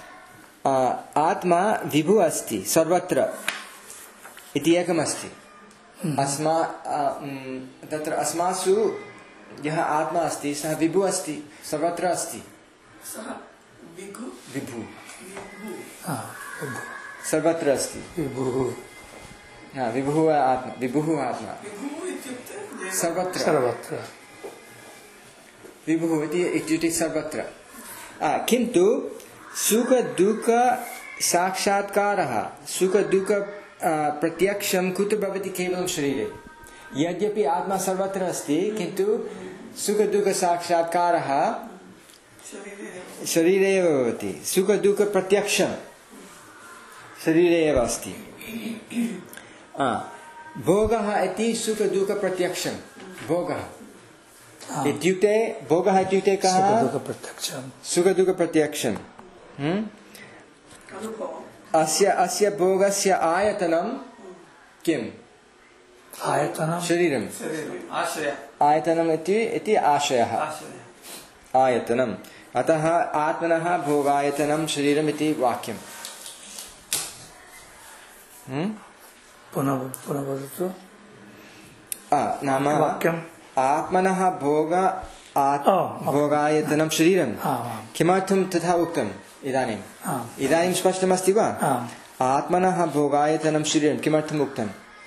आत्मा विभुः अस्ति सर्वत्र इति एकमस्ति। अस्मा तत्र अस्मासु यः आत्मा अस्ति सः विभुः अस्ति, सर्वत्र अस्ति। सः विभुः विभुः विभुः सर्वत्र अस्ति। विभुः हाँ, विभुः आत्मा, विभुः आत्मा विभुः इत्युक्ते सर्वत्र। सर्वत्र विभुः इति इत्युक्ते सर्वत्र। किन्तु सुख दुःख साक्षात्कारः, सुख दुःख प्रत्यक्षं कुत्र भवति? केवलं शरीरे। यद्यपि आत्मा सर्वत्र अस्ति, किन्तु सुख दुःख साक्षात्कारः शरीरे एव भवति। सुख दुःख प्रत्यक्षं शरीरे एव अस्ति। भोगः इति सुख दुःख प्रत्यक्षं। भोगः इत्युक्ते भोगः इत्युक्ते कः? सुख दुःख प्रत्यक्षं। सुख दुःख प्रत्यक्षं। अस्य अस्य भोगस्य आयतनं किम्? आयतनं शरीरं। आश्रय आयतनम् इति इति आशयः, आयतनम्। अतः आत्मनः भोगायतनं शरीरम् इति वाक्यम्। पुनः पुनः वदतु। नाम वाक्यम् आत्मनः भोग भोगायतनं शरीरं। किमर्थं तथा उक्तम् इदानीम्? इदानीं स्पष्टमस्ति वा? आत्मनः भोगायतनं शरीरं किमर्थम् उक्तम्?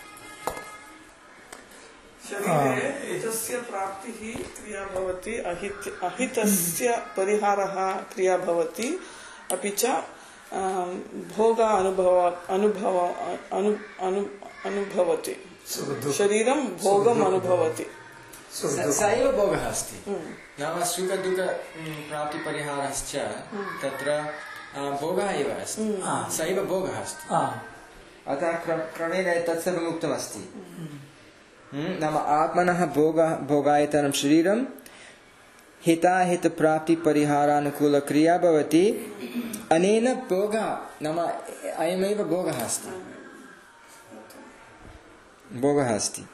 शरीरे हितस्य प्राप्तिः क्रिया भवति, अहित अहितस्य परिहारः क्रिया भवति, अपि च भोग अनुभव अनुभव अनु अनु अनुभवति। शरीरं भोगम् अनुभवति। स एव भोगः अस्ति। नाम सुख दुःख प्राप्तिपरिहारश्च तत्र भोगः एव अस्ति। स एव भोगः अस्ति। अतः क्रमेण तत्सर्वम् उक्तमस्ति। नाम आत्मनः भोग भोगायतनं शरीरं हिताहितप्राप्तिपरिहारानुकूल क्रिया भवति। अनेन भोगः नाम अयमेव भोगः अस्ति। भोगः अस्ति।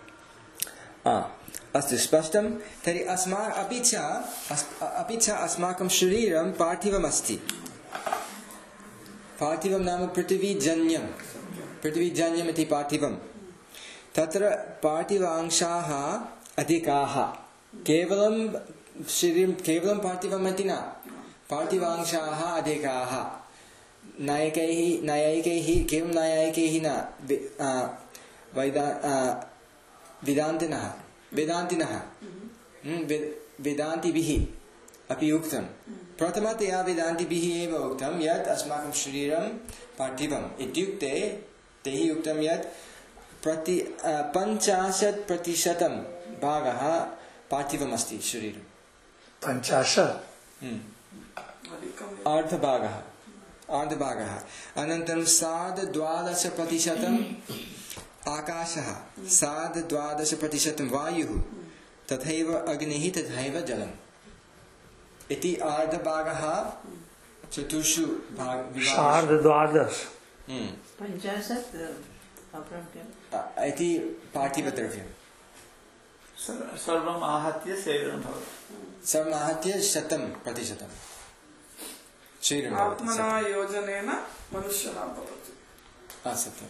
अस्तु, स्पष्टं। तर्हि अस्मा अपि च अपि च अस्माकं शरीरं पार्थिवमस्ति। पार्थिवं नाम पृथिवीजन्यं। पृथिवीजन्यम् इति पार्थिवं। तत्र पार्थिवांशाः अधिकाः। केवलं शरीरं केवलं पार्थिवम् इति न, पार्थिवांशाः अधिकाः। नैकैः नैयायिकैः केवलं नैयायिकैः न, वैदा वेदान्तिनः वेदान्तिनः वेदान्तिभिः अपि उक्तं। प्रथमतया वेदान्तिभिः एव उक्तं यत् अस्माकं शरीरं पार्थिवम् इत्युक्ते तैः उक्तं यत् प्रति पञ्चाशत् प्रतिशतं भागः पार्थिवमस्ति शरीरं। पञ्चाशत् अर्धभागः अर्धभागः अनन्तरं सार्धद्वादश प्रतिशतम् आकाशः, सार्धद्वादश प्रतिशतं वायुः, तथैव अग्निः, तथैव जलम्। इति अर्धभागः चतुर्षु भाग सार्धद्वादश पञ्चाशत् अपरं किम् इति पार्थिवद्रव्यम् सर्वम् आहत्य शरीरं भवति सर्वम् आहत्य शतं प्रतिशतं शरीरं भवति। आत्मना योजनेन मनुष्यः भवति। सत्यम्।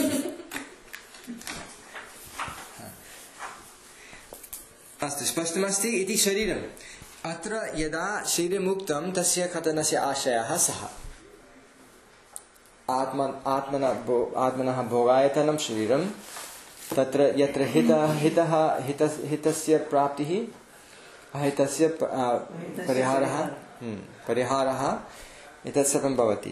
अस्तु स्पष्टमस्ति इति शरीरम्। अत्र यदा शरीरमुक्तं तस्य कथनस्य आशयः सः आत्म आत्मना भो आत्मनः भोगायतनं शरीरं तत्र यत्र हितः हितः हितः हितस्य प्राप्तिः अहितस्य परिहारः परिहारः एतत् सर्वं भवति।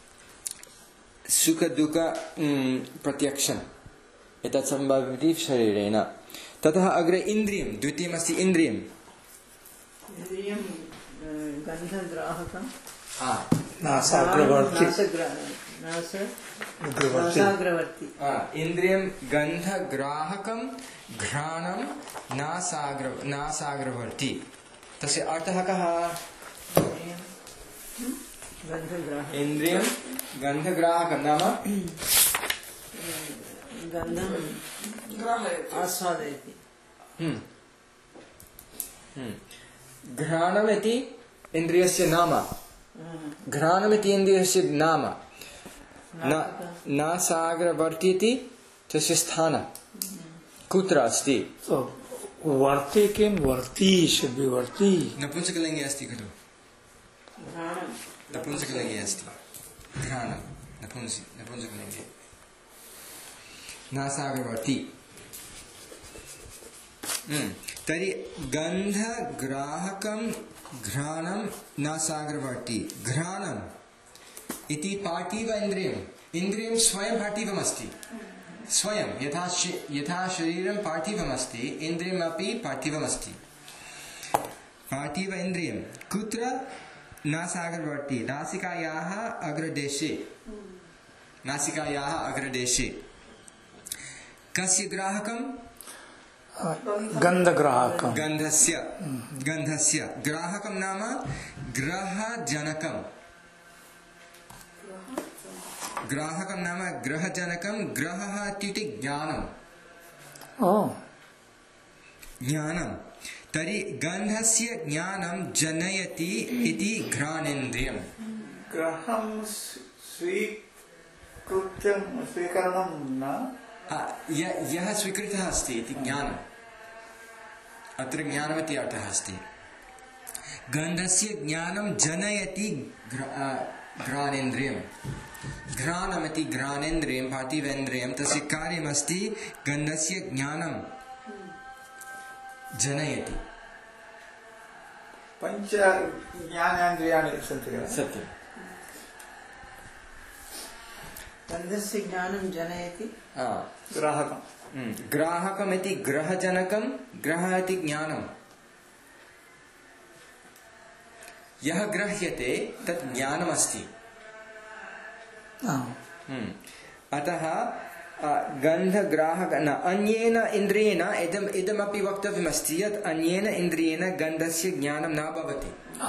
सुखदुःख प्रत्यक्षम् एतत् सर्वं भवति शरीरेण। ततः अग्रे इन्द्रियं द्वितीयमस्ति इन्द्रियम् इन्द्रियं गन्धग्राहकं नासाग्रवर्ती नासाग्रवर्ती इन्द्रियं गन्धग्राहकं घ्राणं नासाग्र नासाग्रवर्ती। तस्य अर्थः कः? इन्द्रियं गन्धग्राहकं नाम गन्धं आस्वादयति। घ्राणमिति इन्द्रियस्य नाम घ्राणमिति इन्द्रियस्य नाम नासाग्रवर्ती इति तस्य स्थानं कुत्र अस्ति? वर्ती किं वर्ती should be वर्ती नपुंसकलिङ्गे अस्ति खलु नपुंसकलिङ्गे अस्ति घ्राणं नपुंसि नपुंसकलिङ्गे नासाग्रवर्ती। तर्हि गन्धग्राहकं घ्राणं नासाग्रवर्ती। घ्राणम् इति पार्थिव इन्द्रियम् इन्द्रियं स्वयं पार्थिवमस्ति स्वयं यथा यथा शरीरं पार्थिवमस्ति इन्द्रियमपि पार्थिवमस्ति। पार्थिव इन्द्रियं कुत्र? नासाग्रवर्ती नासिकायाः अग्रदेशे नासिकायाः अग्रदेशे। कस्य ग्राहकं? गन्धग्राहकं गन्धस्य गन्धस्य ग्राहकं नाम ग्रहजनकं ग्राहकं नाम ग्रहजनकं ग्रहः इत्युक्ते ज्ञानम् ज्ञानं। तर्हि गन्धस्य ज्ञानं जनयति इति घ्राणेन्द्रियम्। ग्रहं स्वीकृत्यं स्वीकरणं न यः स्वीकृतः अस्ति इति ज्ञानम् अत्र ज्ञानमिति अर्थः अस्ति। गन्धस्य ज्ञानं जनयति घ्राणेन्द्रियम् घ्राणमिति घ्राणेन्द्रियं पार्थिवेन्द्रियं तस्य कार्यमस्ति गन्धस्य ज्ञानं जनयति। पञ्च ज्ञानेन्द्रियाणि सन्ति किल? सत्यं। गन्धस्य ज्ञानं जनयति ग्राहकं ग्राहकमिति ग्रहजनकं ग्रहः इति ज्ञानं यः ग्रह्यते तत् ज्ञानमस्ति। अतः गन्धग्राहक न अन्येन इन्द्रियेण इदम् इदमपि वक्तव्यमस्ति यत् अन्येन इन्द्रियेण गन्धस्य ज्ञानं न भवति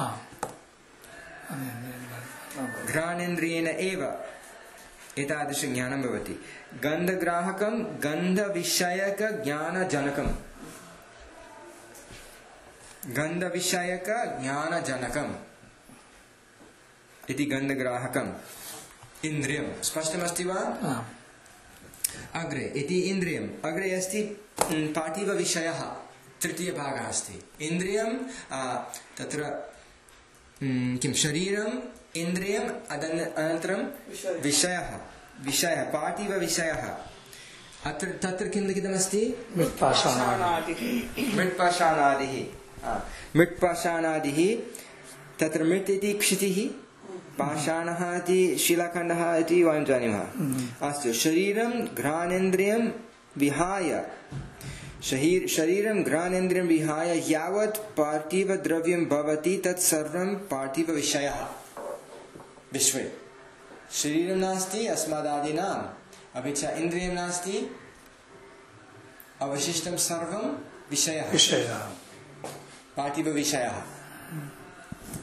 घ्राणेन्द्रियेण एव एतादृशं ज्ञानं भवति। गन्धग्राहकं गन्धविषयकज्ञानजनकं गन्धविषयकज्ञानजनकम् इति गन्धग्राहकम् इन्द्रियं। स्पष्टमस्ति वा? अग्रे इति इन्द्रियम् अग्रे अस्ति पार्थिवविषयः तृतीयभागः अस्ति। इन्द्रियं तत्र किं शरीरम् इन्द्रियम् अनन्तरं विषयः विषयः पार्थिवविषयः। अत्र तत्र किं लिखितमस्ति? मृत्पाषाणादिः मृत्पाषाणादिः मृत्पाषाणादिः तत्र मृत् इति क्षितिः पाषाणः इति शिलाखण्डः इति वयं जानीमः। अस्तु शरीरं घ्राणेन्द्रियं विहाय शरीरं घ्राणेन्द्रियं विहाय यावत् पार्थिवद्रव्यं भवति तत् सर्वं पार्थिवविषयः विश्वे। शरीरं नास्ति अस्मदादीनाम् अपि च इन्द्रियं नास्ति अवशिष्टं सर्वं विषयः विषयः पार्थिवविषयः।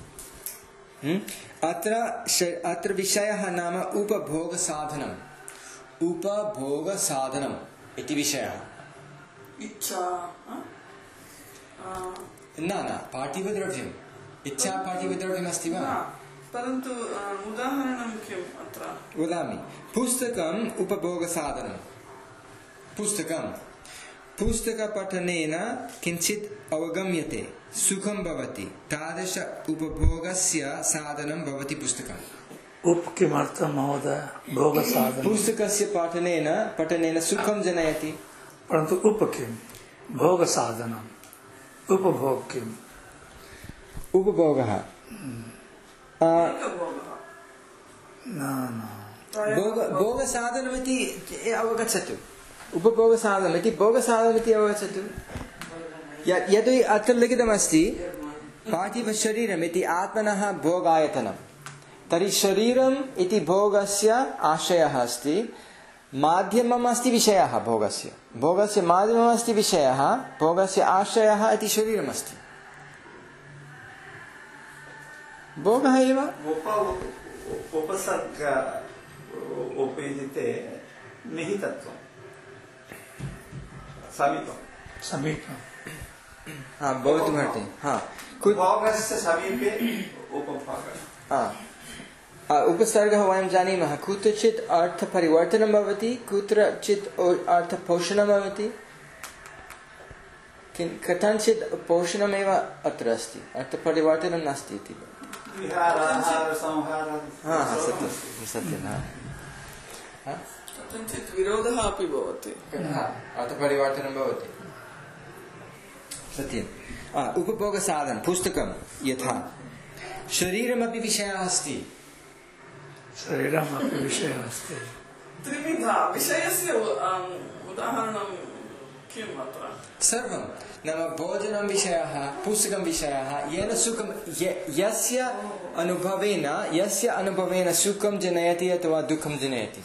हम्म? अत्र श- अत्र विषयः नाम उपभोगसाधनम् उपभोगसाधनम् इति विषयः इच्छा आ? आ, न न पार्थिवद्रव्यम् इच्छा पार्थिवद्रव्यमस्ति वा न, परन्तु आ, उदाहरणं किम् अत्र वदामि पुस्तकम् उपभोगसाधनं पुस्तकं पुस्तकपठनेन किञ्चित् अवगम्यते सुखं भवति तादृश उपभोगस्य साधनं भवति पुस्तकम् उप किमर्थं महोदय भोगसाधनं पुस्तकस्य पठनेन पठनेन सुखं जनयति परन्तु उप किं भोगसाधनम् उपभोग किम् उपभोगः आ, एकभोगः न न भोग भोगसाधनमिति अवगच्छतु उपभोगसाधनमिति भोगसाधनमिति अवगच्छतु य- यदि अत्र लिखितमस्ति पार्थिवशरीरमिति आत्मनः भोगायतनं तर्हि शरीरम् इति भोगस्य आश्रयः अस्ति माध्यमम् अस्ति विषयः भोगस्य भोगस्य माध्यमम् अस्ति विषयः भोगस्य आश्रयः इति शरीरमस्ति भोगः एव उप उपसर्ग उपयुज्यते निहितत्वं समीपं समीपं हाँ भवतुमर्हति हाँ कुछ भोगस्य समीपे उपभोगः हाँ आ, उपसर्गः वयं जानीमः कुत्रचित् अर्थपरिवर्तनं भवति कुत्रचित् ओ- अर्थपोषणं भवति किं- कथञ्चित् पोषणमेव अत्र अस्ति अर्थपरिवर्तनं नास्ति इति विहारः संहारः हाँ हाँ सत्यं सत्यं हाँ हाँ? कथञ्चित् विरोधः अपि भवति हाँ, अर्थपरिवर्तनं भवति सत्यं आ, उपभोगसाधनं पुस्तकं यथा शरीरमपि विषयः अस्ति शरीरमपि विषयः अस्ति त्रिविधा विषयस्य उ- आम्, उदाहरणं किम् अत्र सर्वं नाम भोजनं विषयः पुस्तकं विषयः येन सुखं य- यस्य अनुभवेन यस्य अनुभवेन सुखं जनयति अथवा दुःखं जनयति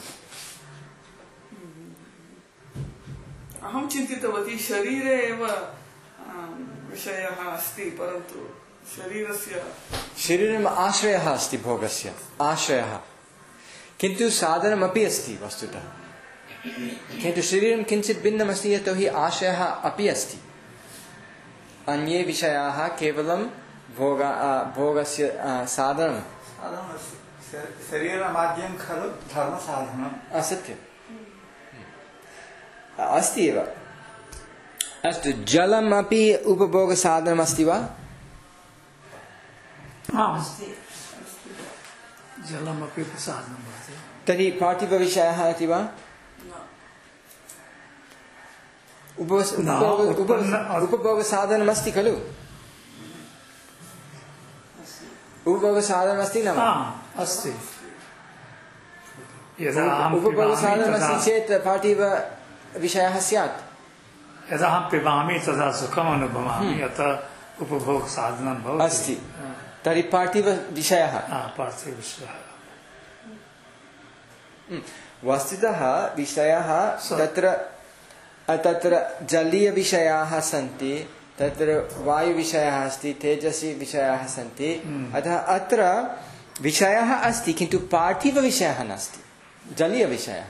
अहं चिन्तितवती शरीरे एव आम्, विषयः अस्ति परन्तु शरीरस्य शरीरम् आश्रयः अस्ति भोगस्य आश्रयः किन्तु साधनमपि अस्ति वस्तुतः किन्तु शरीरं किञ्चित् भिन्नमस्ति यतोहि आश्रयः अपि अस्ति अन्ये विषयाः केवलं भोग आ, भोगस्य आ, साधनं साधनमस्ति शरीरमाद्यं खलु धर्मसाधनम् असत्यम् अस्ति एव अस्तु जलमपि उपभोगसाधनमस्ति वा आम् जलमपि साधनं भवति तर्हि पार्थिवविषयः इति वा उपवस- न, उपभोग- उत्पन्न- उपभोग- उपभोगसाधनमस्ति खलु उपभोगसाधनमस्ति न वा आम् अस्ति यदा अहं पिबामि उपभोगसाधनमस्ति तदा चेत् पार्थिवविषयः स्यात् यदा अहं पिबामि तदा सुखम् अनुभवामि अतः उपभोगसाधनं भवति अस्ति तर्हि पार्थिवविषयः हा, पार्थिवविषयः वस्तुतः विषयः स- तत्र तत्र जलीयविषयाः सन्ति तत्र वायुविषयः अस्ति तेजसि विषयाः सन्ति अतः अत्र विषयः अस्ति किन्तु पार्थिवविषयः नास्ति जलीयविषयः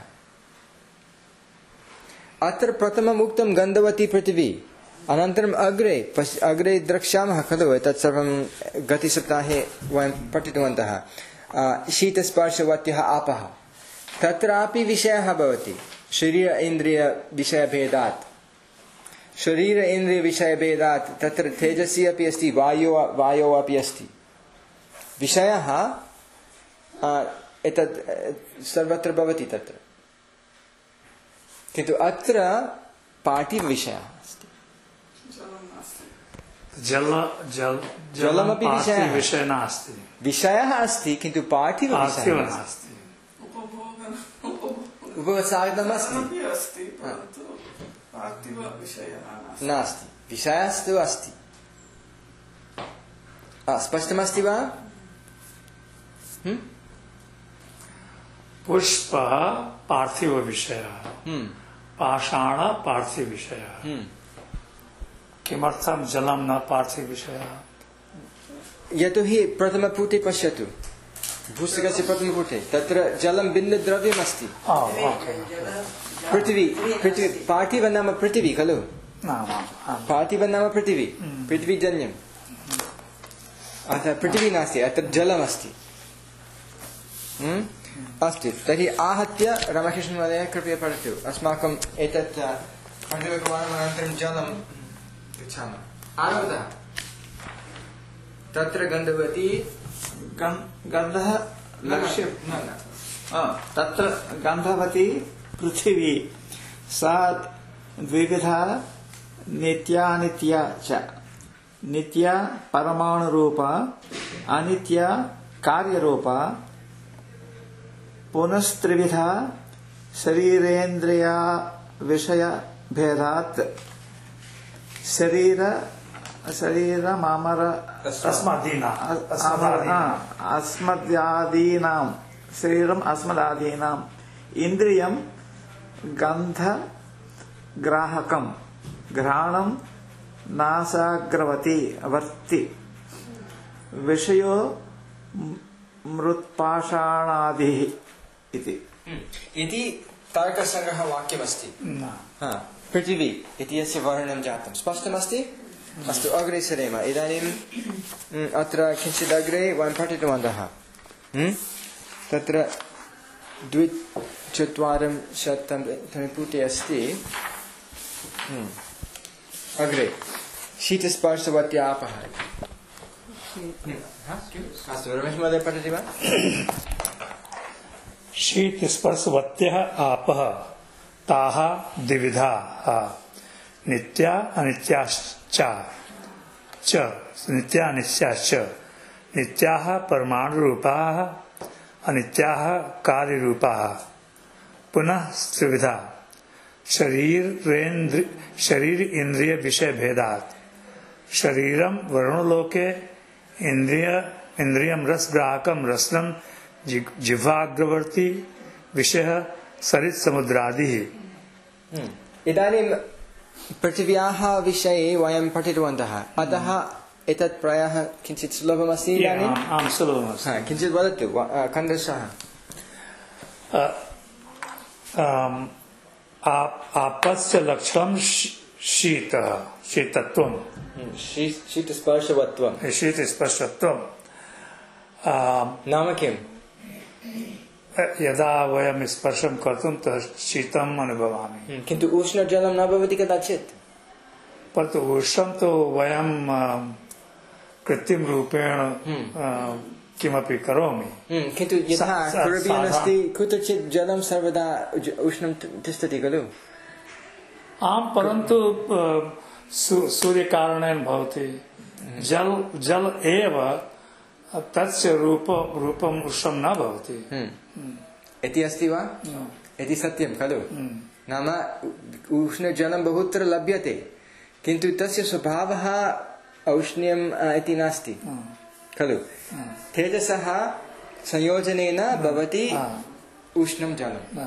अत्र प्रथमम् उक्तं गन्धवती पृथिवी अनन्तरम् अग्रे पश् अग्रे द्रक्ष्यामः खलु एतत् सर्वं गतसप्ताहे वयं पठितवन्तः आ, शीतस्पर्शवत्यः आपः तत्रापि विषयः भवति शरीर इन्द्रियविषयभेदात् शरीर इन्द्रियविषयभेदात् तत्र तेजसि अपि अस्ति वायो वायो अपि अस्ति विषयः आ, एतत् सर्वत्र भवति तत्र किन्तु अत्र पार्थिवविषयः अस्ति जलं नास्ति जल जल जलमपि विषयः। विषय नास्ति विषयः अस्ति किन्तु पार्थिवविषयः पार्थिव नास्ति नास्ति उपभोगन उपभोगनमपि उपसाधनमस्ति अस्ति परन्तु पार्थिवविषयः नास्ति नास्ति विषयस्तु अस्ति आ, स्पष्टमस्ति वा हम्म? पुष्प पार्थिव विषयः हम्म, पाषाण पार्थिव विषयः हम्म। किमर्थं जलं न पार्थिव विषयः यतोहि प्रथमपुटे पश्यतु भूस्खलनस्य प्रथमपुटे तत्र जलं भिन्नद्रव्यमस्ति पृथिवी पृथिवी पार्थिव नाम पृथिवी खलु पार्थिव नाम पृथिवी पृथ्वीजन्यम् अतः पृथिवी नास्ति अत्र जलमस्ति अस्तु तर्हि आहत्य रामकृष्णमहोदय कृपया पठतु अस्माकम् एतत् पठनवारम् अनन्तरं जलं गच्छामः आरब्धः तत्र गन्धवती गन्धः लक्ष्यं तत्र गन्धवती पृथिवी सा द्विविधा नित्यानित्या च नित्या परमाणुरूपा अनित्या कार्यरूपा पुनस्त्रिविधा शरीरेन्द्रिया विषय भेदात् शरीर शरीर मामर अस्मद्यादीनां शरीरम् अस्मदादीनाम् इन्द्रियं गन्ध ग्राहकं घ्राणं नासाग्रवती वर्ति विषयो मृत्पाषाणादिः इति इति तर्कसङ्ग्रहवाक्यमस्ति पृथिवी इति यस्य वर्णनं जातं स्पष्टमस्ति अस्तु अग्रे सरेम इदानीम् अत्र किञ्चित् अग्रे वयं पठितवन्तः तत्र द्विचत्वारिंशत्तमे पुटे अस्ति अग्रे शीतस्पर्शवत्यापः अस्तु रमेश महोदय पठति वा शीतस्पर्शवत्यः आपः ताः द्विविधाः नित्या अनित्याश्च च नित्या अनित्याश्च नित्याः परमाणुरूपाः अनित्याः कार्यरूपाः पुनः त्रिविधा शरीरेन्द्र शरीर इंद्रिय विषय भेदात् शरीरम वरुणलोके इंद्रिय इंद्रियम रसग्राहकम रसनम जिह्वाग्रवर्ती विषय सरित समुद्रादिः। इदानीं पृथिव्याः विषये वयं पठितवन्तः अतः एतत् प्रायः किञ्चित् सुलभमस्ति इदानीम् आम् सुलभमस्ति किञ्चित् वदतु खण्डशः आपस्य लक्षणं शीतः शीतत्वं शीतस्पर्शवत्वं शीतस्पर्शत्वं नाम किम् यदा वयं स्पर्शं कर्तुं तत् शीतम् अनुभवामि किन्तु उष्णजलं न भवति कदाचित् परन्तु उष्णं तु वयं कृत्रिम रूपेण किमपि करोमि किन्तु यथा कैरिबियन् अस्ति कुत्रचित् जलं सर्वदा उष्णं तिष्ठति खलु आम् परन्तु सूर्यकारणेन भवति जल जल एव तस्य रूप रूपम् उष्णं न भवति इति अस्ति वा इति सत्यं खलु नाम उष्णजलं बहुत्र लभ्यते किन्तु तस्य स्वभावः औष्ण्यम् इति नास्ति खलु तेजसः संयोजनेन भवति उष्णं जलम्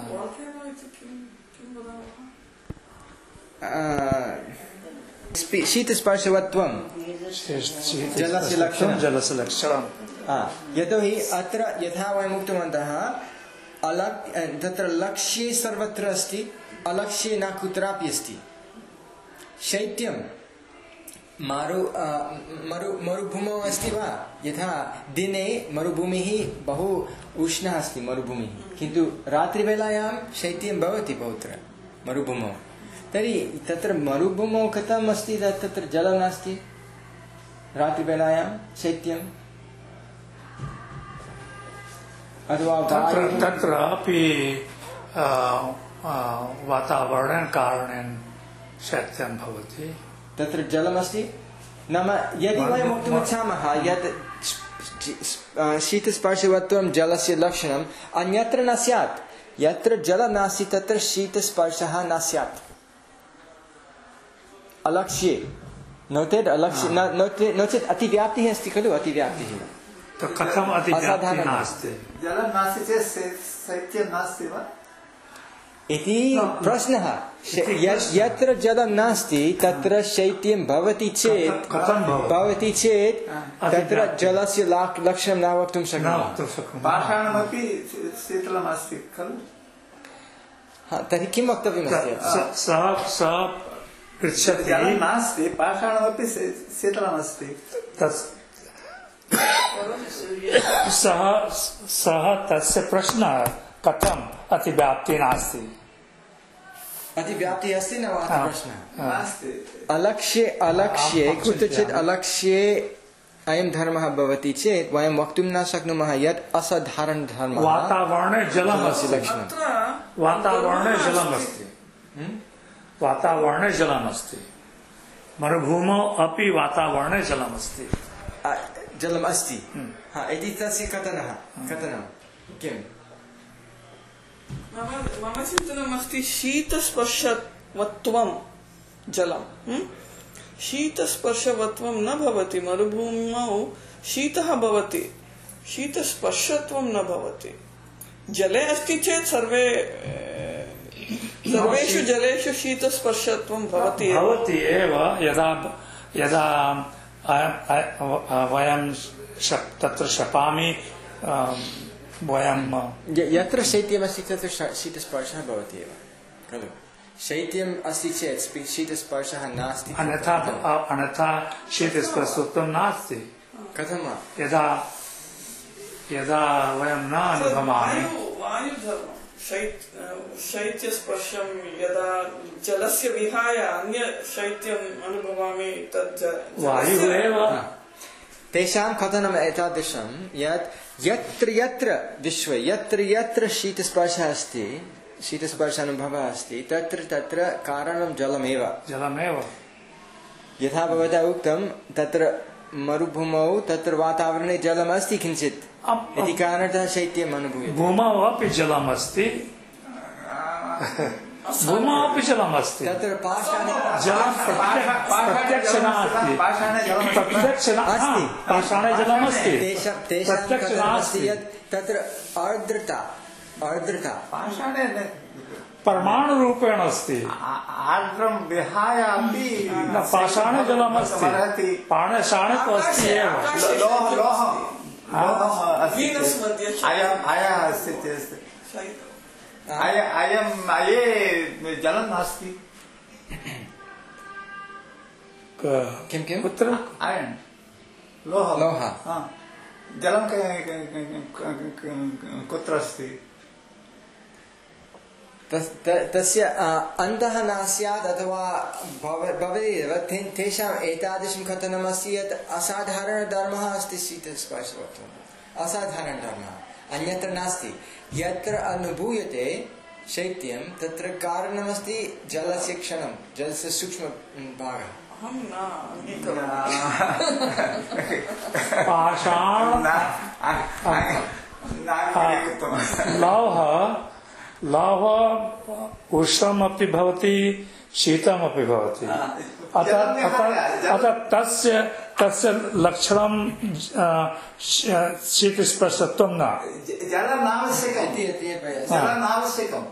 शीतस्पर्शवत्वं जलस्य लक्षणं जलस्य लक्षणं यतोहि अत्र यथा वयम् उक्तवन्तः अलक् तत्र लक्ष्ये सर्वत्र अस्ति अलक्ष्ये न कुत्रापि अस्ति शैत्यं मारु मरु मरुभूमौ अस्ति वा यथा दिने मरुभूमिः बहु उष्णः अस्ति मरुभूमिः किन्तु रात्रिवेलायां शैत्यं भवति बहुत्र मरुभूमौ तर्हि तत्र मरुभूमौ कथम् अस्ति तत्र जलं नास्ति रात्रिवेलायां शैत्यम् अथवा तत्रापि वातावरणेन कारणेन शैत्यं भवति तत्र जलमस्ति नाम यदि वयं वक्तुमिच्छामः यत् शीतस्पर्शवत्वं जलस्य लक्षणम् अन्यत्र न स्यात् यत्र जलं नास्ति तत्र शीतस्पर्शः न स्यात् अलक्ष्ये नो चेत् अलक्ष्ये नो चेत् अतिव्याप्तिः अस्ति खलु अतिव्याप्तिः कथम् अतिव्याप्तिः नास्ति जलं नास्ति चेत् शैत्यं नास्ति वा इति प्रश्नः यत्र जलं नास्ति तत्र शैत्यं भवति चेत् भवति चेत् तत्र जलस्य लक्षणं न वक्तुं शक्नुमः पाषाणमपि शीतलम् अस्ति खलु तर्हि किं वक्तव्यमस्ति सः सः पृच्छति जलं नास्ति पाषाणमपि शीतलमस्ति सः सः तस्य प्रश्नः कथम् अतिव्याप्तिः नास्ति अतिव्याप्तिः अस्ति न वा प्रश्नः अलक्ष्ये अलक्ष्ये कुत्रचित् अलक्ष्ये अयं धर्मः भवति चेत् वयं वक्तुं न शक्नुमः यत् असाधारणधर्मः वातावरणे जलमस्ति लक्षणं वातावरणे जलमस्ति वातावरणे जलमस्ति मरुभूमौ अपि वातावरणे जलमस्ति जलम् अस्ति इति तस्य कथनः कथनं किम् मम चिन्तनमस्ति शीतस्पर्शवत्वं जलं शीतस्पर्शवत्वं न भवति मरुभूमौ शीतः भवति शीतस्पर्शत्वं न भवति जले अस्ति चेत् सर्वे सर्वेषु जलेषु शीतस्पर्शत्वं भवति भवति एव यदा यदा वयं तत्र शपामि वयं यत्र शैत्यमस्ति तत्र शीतस्पर्शः भवति एव खलु शैत्यम् अस्ति चेत् शीतस्पर्शः नास्ति अन्यथा अन्यथा शीतस्पर्शत्वं नास्ति कथं वा यदा यदा वयं न अनुभवामि वायुधर्मं शैत्यस्पर्शं यदा जलस्य विहाय अन्य शैत्यम् अनुभवामि तत् वायुः एव तेषां कथनम् एतादृशं यत् यत्र यत्र विश्वे यत्र यत्र शीतस्पर्शः अस्ति शीतस्पर्शानुभवः अस्ति तत्र तत्र कारणं जलमेव जलमेव यथा भवता उक्तं तत्र मरुभूमौ तत्र वातावरणे जलमस्ति किञ्चित् इति कारणतः शैत्यम् अनुभूयते भूमौ अपि जलमस्ति भूमौ अपि जलमस्ति तत्र पाषाणे जलं प्रत्यक्ष नास्ति प्रत्यक्ष नास्ति पाषाणे जलमस्ति तेषां तेषां कथनमस्ति यत् तत्र आर्द्रता आर्द्रता पाषाणे परमाणुरूपेण अस्ति आर्द्रं विहाय अपि पाषाणे जलमस्ति पाषाणे तु अस्ति एव लोह लोहम् वीनस् मध्ये अयम् अयः अस्ति चेत् अय अयम् अये जलं नास्ति किं किं कुत्र अयन् लोह लोह जलं कुत्र अस्ति तस्य अन्तः न स्यात् अथवा भवेदेव तेषाम् एतादृशं कथनमस्ति यत् असाधारणधर्मः अस्ति शीतस्पर्शवत्वम् असाधारणधर्मः अन्यत्र नास्ति यत्र अनुभूयते शैत्यं तत्र कारणमस्ति जलस्य क्षणं जलस्य सूक्ष्मभागः अहं न अङ्गीकरोमि पाषाण लौह लौह उष्णमपि भवति शीतमपि भवति अतः अतः तस्य तस्य लक्षणं शीतस्पर्शत्वं न जलं नावश्यकं जलं नावश्यकं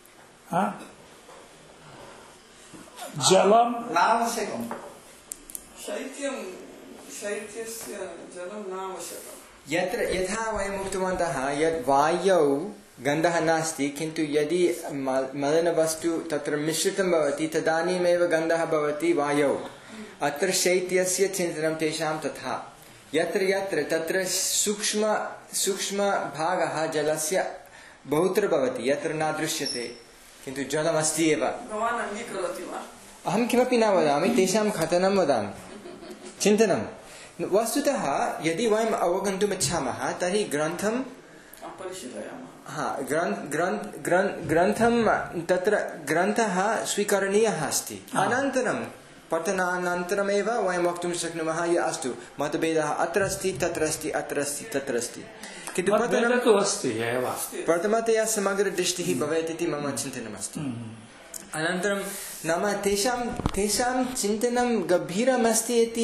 जलं नावश्यकं शैत्यं शैत्यस्य जलं नावश्यकं यत्र यथा वयम् उक्तवन्तः यत् वायौ गन्धः नास्ति किन्तु यदि मलिनवस्तु तत्र मिश्रितं भवति तदानीमेव गन्धः भवति वायौ अत्र शैत्यस्य चिन्तनं तेषां तथा यत्र यत्र तत्र सूक्ष्म सूक्ष्मभागः जलस्य बहुत्र भवति यत्र न दृश्यते किन्तु जलमस्ति एव भवान् अङ्गीकरोति वा अहं किमपि न वदामि तेषां कथनं वदामि चिन्तनं वस्तुतः यदि वयम् अवगन्तुम् इच्छामः तर्हि ग्रन्थं परिशीलयामः हा ग्रन्थ ग्रन्थ ग्रन्थ ग्रन्थं तत्र ग्रन्थः स्वीकरणीयः अस्ति अनन्तरं पठनानन्तरमेव वयं वक्तुं शक्नुमः यत् अस्तु मतभेदः अत्र अस्ति तत्र अस्ति अत्र अस्ति तत्र अस्ति किन्तु पठनं तु अस्ति एव प्रथमतया समग्रदृष्टिः भवेत् इति मम चिन्तनमस्ति अनन्तरं नाम तेषां तेषां चिन्तनं गभीरमस्ति इति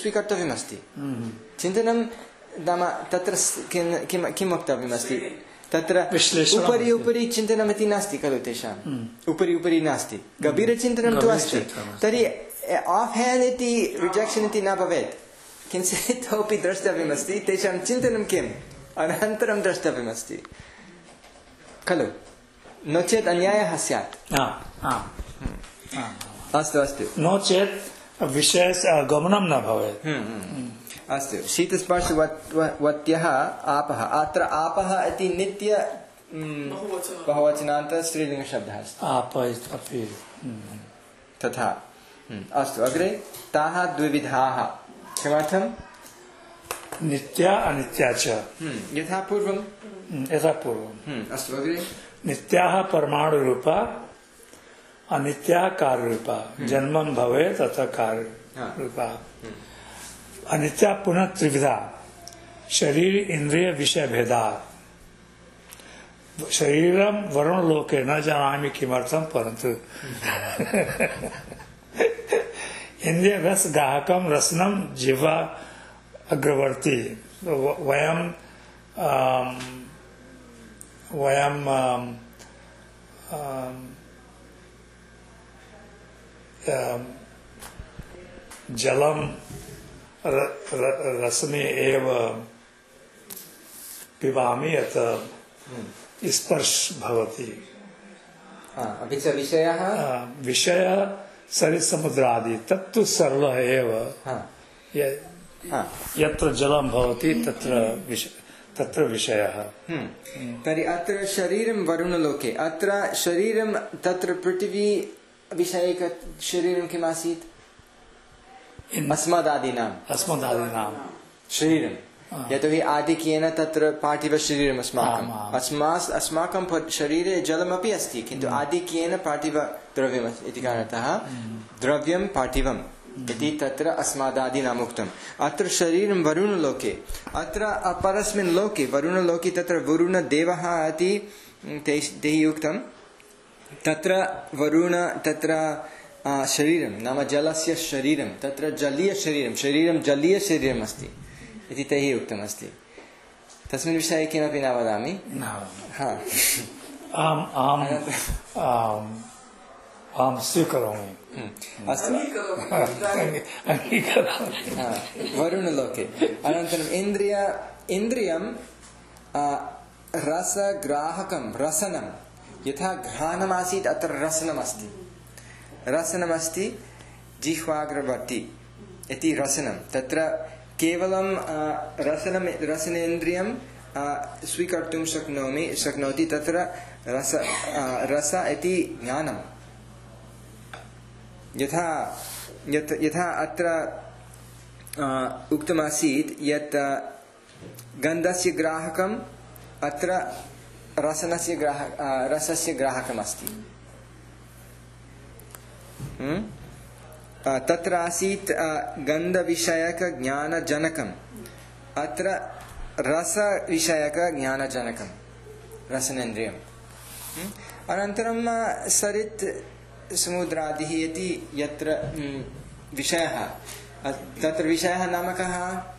स्वीकर्तव्यमस्ति चिन्तनं नाम तत्र किं किं किं वक्तव्यमस्ति तत्र उपरि उपरि चिन्तनमिति नास्ति खलु तेषाम् उपरि उपरि नास्ति गभीरचिन्तनं तु अस्ति तर्हि आफ् हेण्ड् इति रिजेक्षन् इति न भवेत् किञ्चित् इतोपि द्रष्टव्यमस्ति तेषां चिन्तनं किम् अनन्तरं द्रष्टव्यमस्ति खलु नो चेत् अन्यायः स्यात् अस्तु अस्तु नो चेत् विषयस्य गमनं न भवेत् अस्तु शीतस्पर्शवत्यः आपः अत्र आपः इति नित्य बहुवचनान्त स्त्रीलिङ्गशब्दः अस्ति आप अपि तथा अस्तु अग्रे ताः द्विविधाः किमर्थं नित्या अनित्या च यथा पूर्वं यथा पूर्वं अस्तु अग्रे नित्याः परमाणुरूपा अनित्याः कार्यरूपा जन्मं भवेत् तथा कार्यरूपा अनित्या पुनः त्रिविधा शरीर इंद्रिय विषय भेदा शरीरम वरुण लोके न जानामि किमर्थम परंतु इंद्रिय रस गाहकम रसनम जिह्वा अग्रवर्ती वयम वयम जलम रसने एव पिबामि यत् स्पर्श भवति अपि च विषयः विषय सरिसमुद्रादि तत्तु सरलः एव यत्र जलं भवति तत्र तत्र विषयः तर्हि अत्र शरीरं वरुणलोके अत्र शरीरं तत्र पृथिवी विषयक शरीरं किम् आसीत् अस्मदादीनाम् अस्मदादीनां शरीरं यतोहि आधिक्येन तत्र पार्थिवशरीरम् अस्माकम् अस्मास् अस्माकं शरीरे जलमपि अस्ति किन्तु आधिक्येन पार्थिवद्रव्यम् इति कारणतः द्रव्यं पार्थिवम् इति तत्र अस्मादादीनाम् उक्तम् अत्र शरीरं वरुणलोके अत्र अपरस्मिन् लोके वरुणलोके तत्र वरुणदेवः इति तैः उक्तं तत्र वरुण तत्र शरीरं नाम जलस्य शरीरं तत्र जलीयशरीरं शरीरं जलीयशरीरम् अस्ति इति तैः उक्तमस्ति तस्मिन् विषये किमपि न वदामि अहं स्वीकरोमि अस्तु वरुणलोके अनन्तरम् इन्द्रिय इन्द्रियं रसग्राहकं रसनं यथा घ्राणमासीत् अत्र रसनमस्ति रसनमस्ति जिह्वाग्रवर्ती इति रसनं तत्र केवलं रसनं रसनेन्द्रियं स्वीकर्तुं शक्नोमि शक्नोति तत्र रस रस इति ज्ञानं यथा यत् यथा अत्र उक्तमासीत् यत् गन्धस्य ग्राहकम् अत्र रसनस्य ग्राहक रसस्य ग्राहकमस्ति तत्र आसीत् गन्धविषयकज्ञानजनकम् अत्र रसविषयकज्ञानजनकं रसनेन्द्रियम् अनन्तरं सरित् समुद्रादिः इति यत्र विषयः तत्र विषयः नाम कः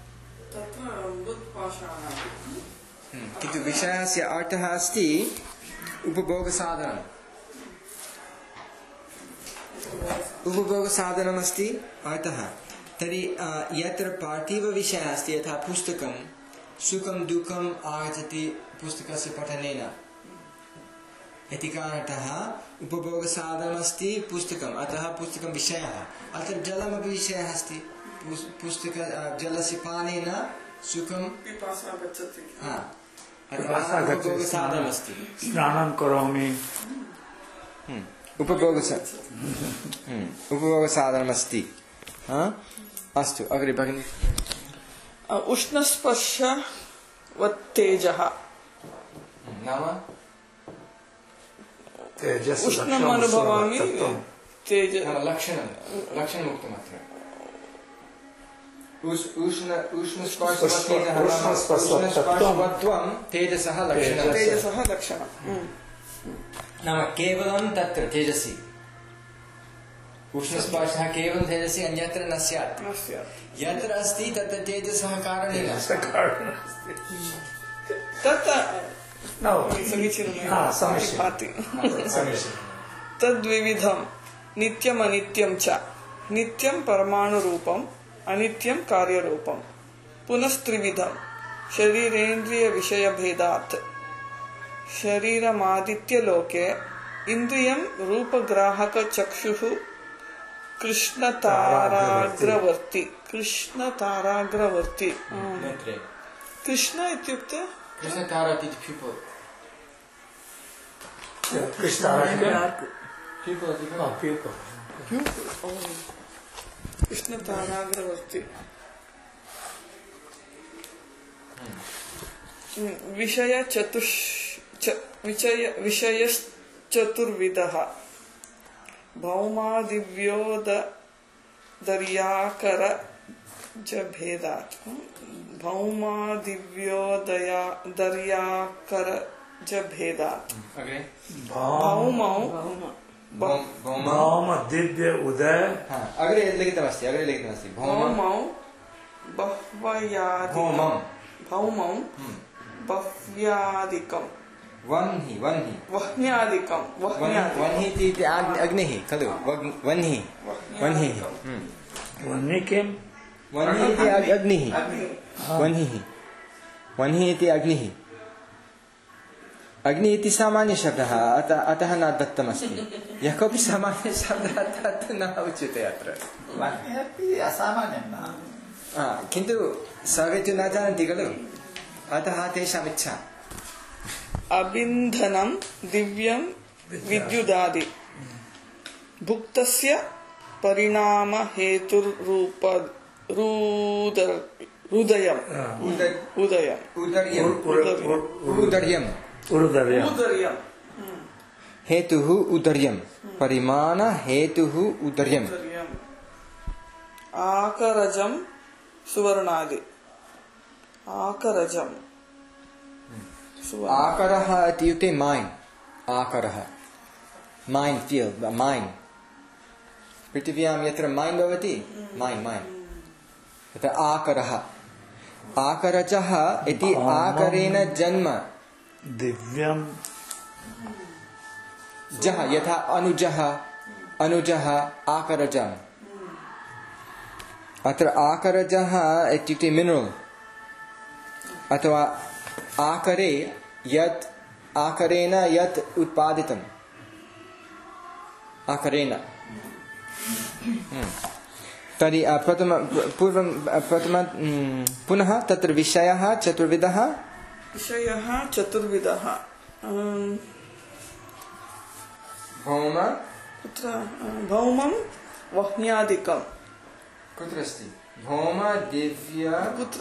किन्तु विषयस्य अर्थः अस्ति उपभोगसाधनम् उपभोगसाधनमस्ति अर्थः तर्हि यत्र पार्थिवविषयः अस्ति यथा पुस्तकं सुखं दुःखम् आगच्छति पुस्तकस्य पठनेन इति कारणतः उपभोगसाधनमस्ति पुस्तकम् अतः पुस्तकं विषयः अत्र जलमपि विषयः अस्ति पुस्तक जलस्य पानेन सुखं उपभोगसाधनमस्ति स्नानं करोमि उपभोगसाधनमस्ति अस्तु अग्रे भगिनी उष्णस्पर्शवत्तेजः नाम उष्णम् अनुभवामि तेज लक्षणं लक्षणम् उक्तम् अत्र उष्ण उष्णस्पर्शवत्वं तेजसः लक्षणं तेजसः लक्षणं नाम केवलं तत्र तेजसि उष्णस्पर्शः केवलं तेजसि अन्यत्र न स्यात् यत्र अस्ति तत्र तेजसः कारणेन तत् समीचीनं भाति समीचीनं तद्विविधं नित्यम् अनित्यं च नित्यं परमाणुरूपम् अनित्यं कार्यरूपं पुनस्त्रिविधं शरीरेन्द्रियविषयभेदात् शरीरमादित्यलोके इन्द्रियं रूपग्राहकचक्षुः कृष्णताराग्रवर्ति कृष्णताराग्रवर्ति कृष्ण इत्युक्ते कृष्णतारा इति people कृष्णताराग्रवर्ति विषय चतुष विषय विषयश्चतुर्विधः भौमादिव्योद दर्याकर च भेदात् भौमादिव्योदया दर्याकर च भेदात् भौमौ भौम दिव्य उदय अग्रे लिखितमस्ति अग्रे लिखितमस्ति भौमौ बह्वयादि भौमं भौमौ बह्व्यादिकं वह्नि वह्नि वह्न्यादिकं वह्नि इति अग्निः खलु वह्नि वह्नि वह्नि किं वह्नि इति अग्निः वह्निः वह्नि इति अग्निः अग्नि इति सामान्यशब्दः अतः अतः न दत्तमस्ति यः कोऽपि सामान्यशब्दः तत् न उच्यते अत्र असामान्यं न किन्तु सर्वे तु न जानन्ति खलु अतः तेषाम् इच्छा अबिन्धनं दिव्यं विद्युदादि भुक्तस्य परिणाम हेतुरूप रुदयम् उदयम् उदर्यम् उदर्यम् हेतुः उदर्यम् परिमाण हेतुः उदर्यम् आकरजं सुवर्णादि आकरजम् आकरः इत्युक्ते माइन् आकरः माइन् फील्ड् माइन् पृथिव्यां यत्र माइन् भवति माइन् माइन् तत्र आकरः आकरजः इति आकरेण जन्म दिव्यं जः यथा अनुजः अनुजः आकरजम् अत्र आकरजः इत्युक्ते मिनरल् अथवा आकरे यत् आकरेण यत् उत्पादितम् आकरेण तर्हि प्रथम पूर्वं प्रथम पुनः तत्र विषयः चतुर्विधः विषयः चतुर्विधः भौम कुत्र भौमं वह्न्यादिकं कुत्र अस्ति भौम दिव्य कुत्र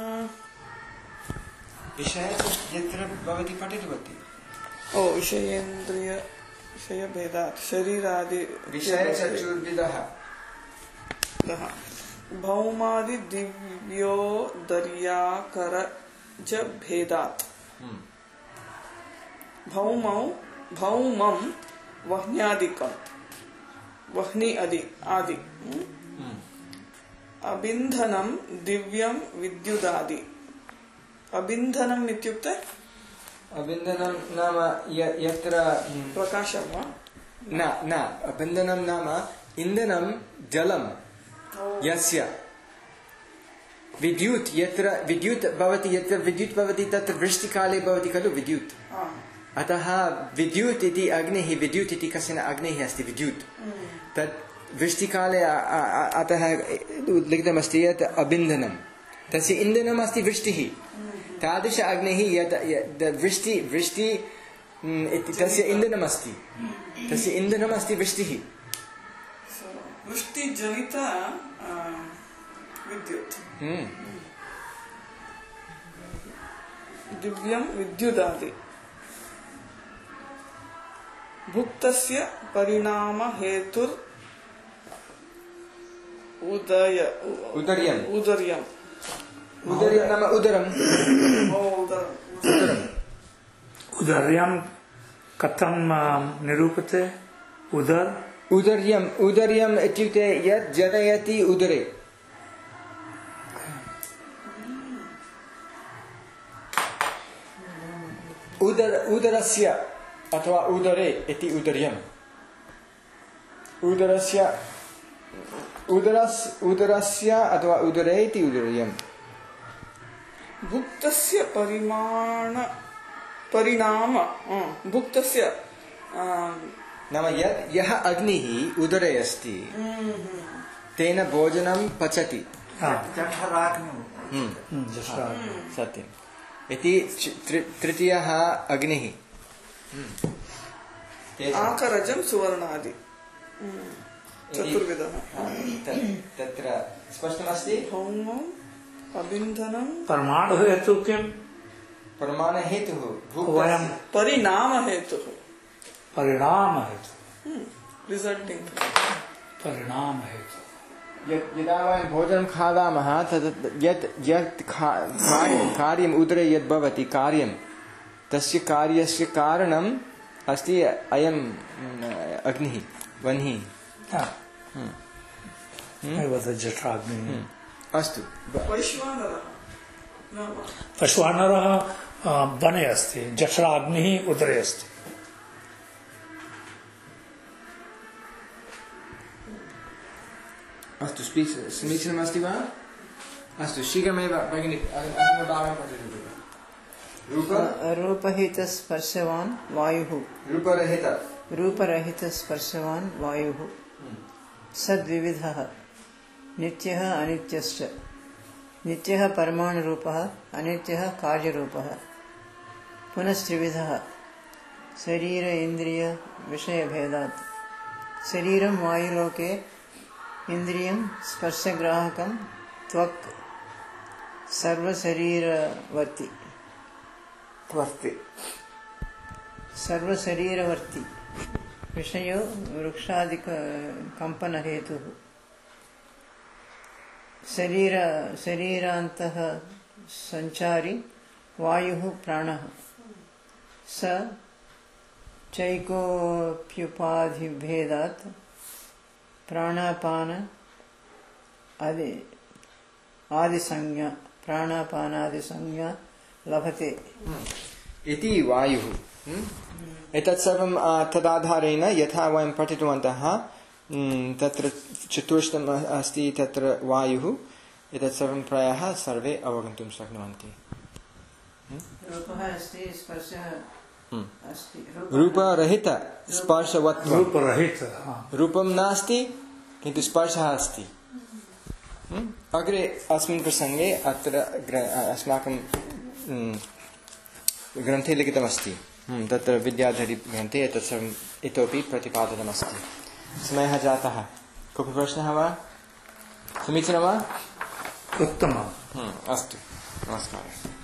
विषय यत्र भवति पठितवती ओ विषयेन्द्रिय विषयभेदात् शरीरादि विषय चतुर्विधः भौमादि दिव्यो दर्याकर च भेदात् भौमौ भौमं वह्न्यादिकं वह्नि आदि आदि अबिन्धनं दिव्यं विद्युदादि अबिन्धनम् इत्युक्ते अबिन्धनं नाम यत्र प्रकाशः वा न न अबिन्धनं नाम इन्धनं जलं यस्य विद्युत् यत्र विद्युत् भवति यत्र विद्युत् भवति तत्र वृष्टिकाले भवति खलु विद्युत् अतः विद्युत् इति अग्निः विद्युत् इति कश्चन अग्निः अस्ति विद्युत् तत् वृष्टिकाले अतः लिखितमस्ति यत् अबिन्धनं तस्य इन्धनम् अस्ति वृष्टिः तादृश अग्निः यत् वृष्टि वृष्टि तस्य इन्धनमस्ति तस्य इन्धनमस्ति वृष्टिः वृष्टिजनित विद्युत् दिव्यं विद्युदादि भुक्तस्य परिणाम हेतुर् उदय उदर्यम् उदर्यम् उदर्यं नाम उदरम् उदरम् उदर्यं कथं निरूप्यते उदर उदर्यम् उदर्यम् इत्युक्ते यत् जनयति उदरे उदर उदरस्य अथवा उदरे इति उदर्यम् उदरस्य उदरस् उदरस्य अथवा उदरे इति उदर्यम् भुक्तस्य परिमाण परिणाम भुक्तस्य नाम यत् यः अग्निः उदरे अस्ति तेन भोजनं पचति सत्यम् इति तृतीयः अग्निः आकरजं सुवर्णादि चतुर्विधः तत्र स्पष्टमस्ति होमम् अबिन्धनं परमाणु हेतु किं परमाण हेतुः वयं परिणाम हेतुः परिणाम हेतु रिजल्टिंग परिणाम हेतु यदा वयं भोजनं खादामः तद् यत् यत् कार्यम् उदरे यद् भवति कार्यं तस्य कार्यस्य कारणम् अस्ति अयम् अग्निः वह्निः जठराग्निः अस्तु वैश्वानरः वने अस्ति जठराग्निः उदरे अस्ति अस्तु समीचीनमस्ति वा अस्तु शीघ्रमेव भगिनी अग्निभागं पठतु रूप रूपहितस्पर्शवान् वायुः रूपरहित रूपरहितस्पर्शवान् वायुः सद्विविधः नित्यः अनित्यश्च नित्यः परमाणुरूपः अनित्यः कार्यरूपः पुनस्त्रिविधः शरीर इन्द्रिय विषयभेदात् शरीरं वायुलोके इन्द्रियं स्पर्शग्राहकं त्वक् सर्वशरीरवर्ति त्वक्ति सर्वशरीरवर्ति विषयो वृक्षादिक कंपनहेतुः शरीर शरीरान्तः संचारी वायुः प्राणः स चैकोप्युपाधिभेदात् प्राणापान आदि आदिसंज्ञा प्राणापानादिसंज्ञा लभते इति वायुः एतत् सर्वं तदाधारेण यथा वयं पठितवन्तः तत्र चतुष्टयम् अस्ति तत्र वायुः एतत् सर्वं प्रायः सर्वे अवगन्तुं शक्नुवन्ति रूपः अस्ति स्पर्शः अस्ति रूपरहित स्पर्शवत्वं रूपरहित रूपं नास्ति किन्तु स्पर्शः अस्ति अग्रे अस्मिन् प्रसङ्गे अत्र अस्माकं ग्रन्थे लिखितमस्ति तत्र विद्याधरी-ग्रन्थे एतत् सर्वम् इतोपि प्रतिपादितमस्ति समयः जातः कोऽपि प्रश्नः वा समीचीनं वा उत्तमम् अस्तु नमस्कारः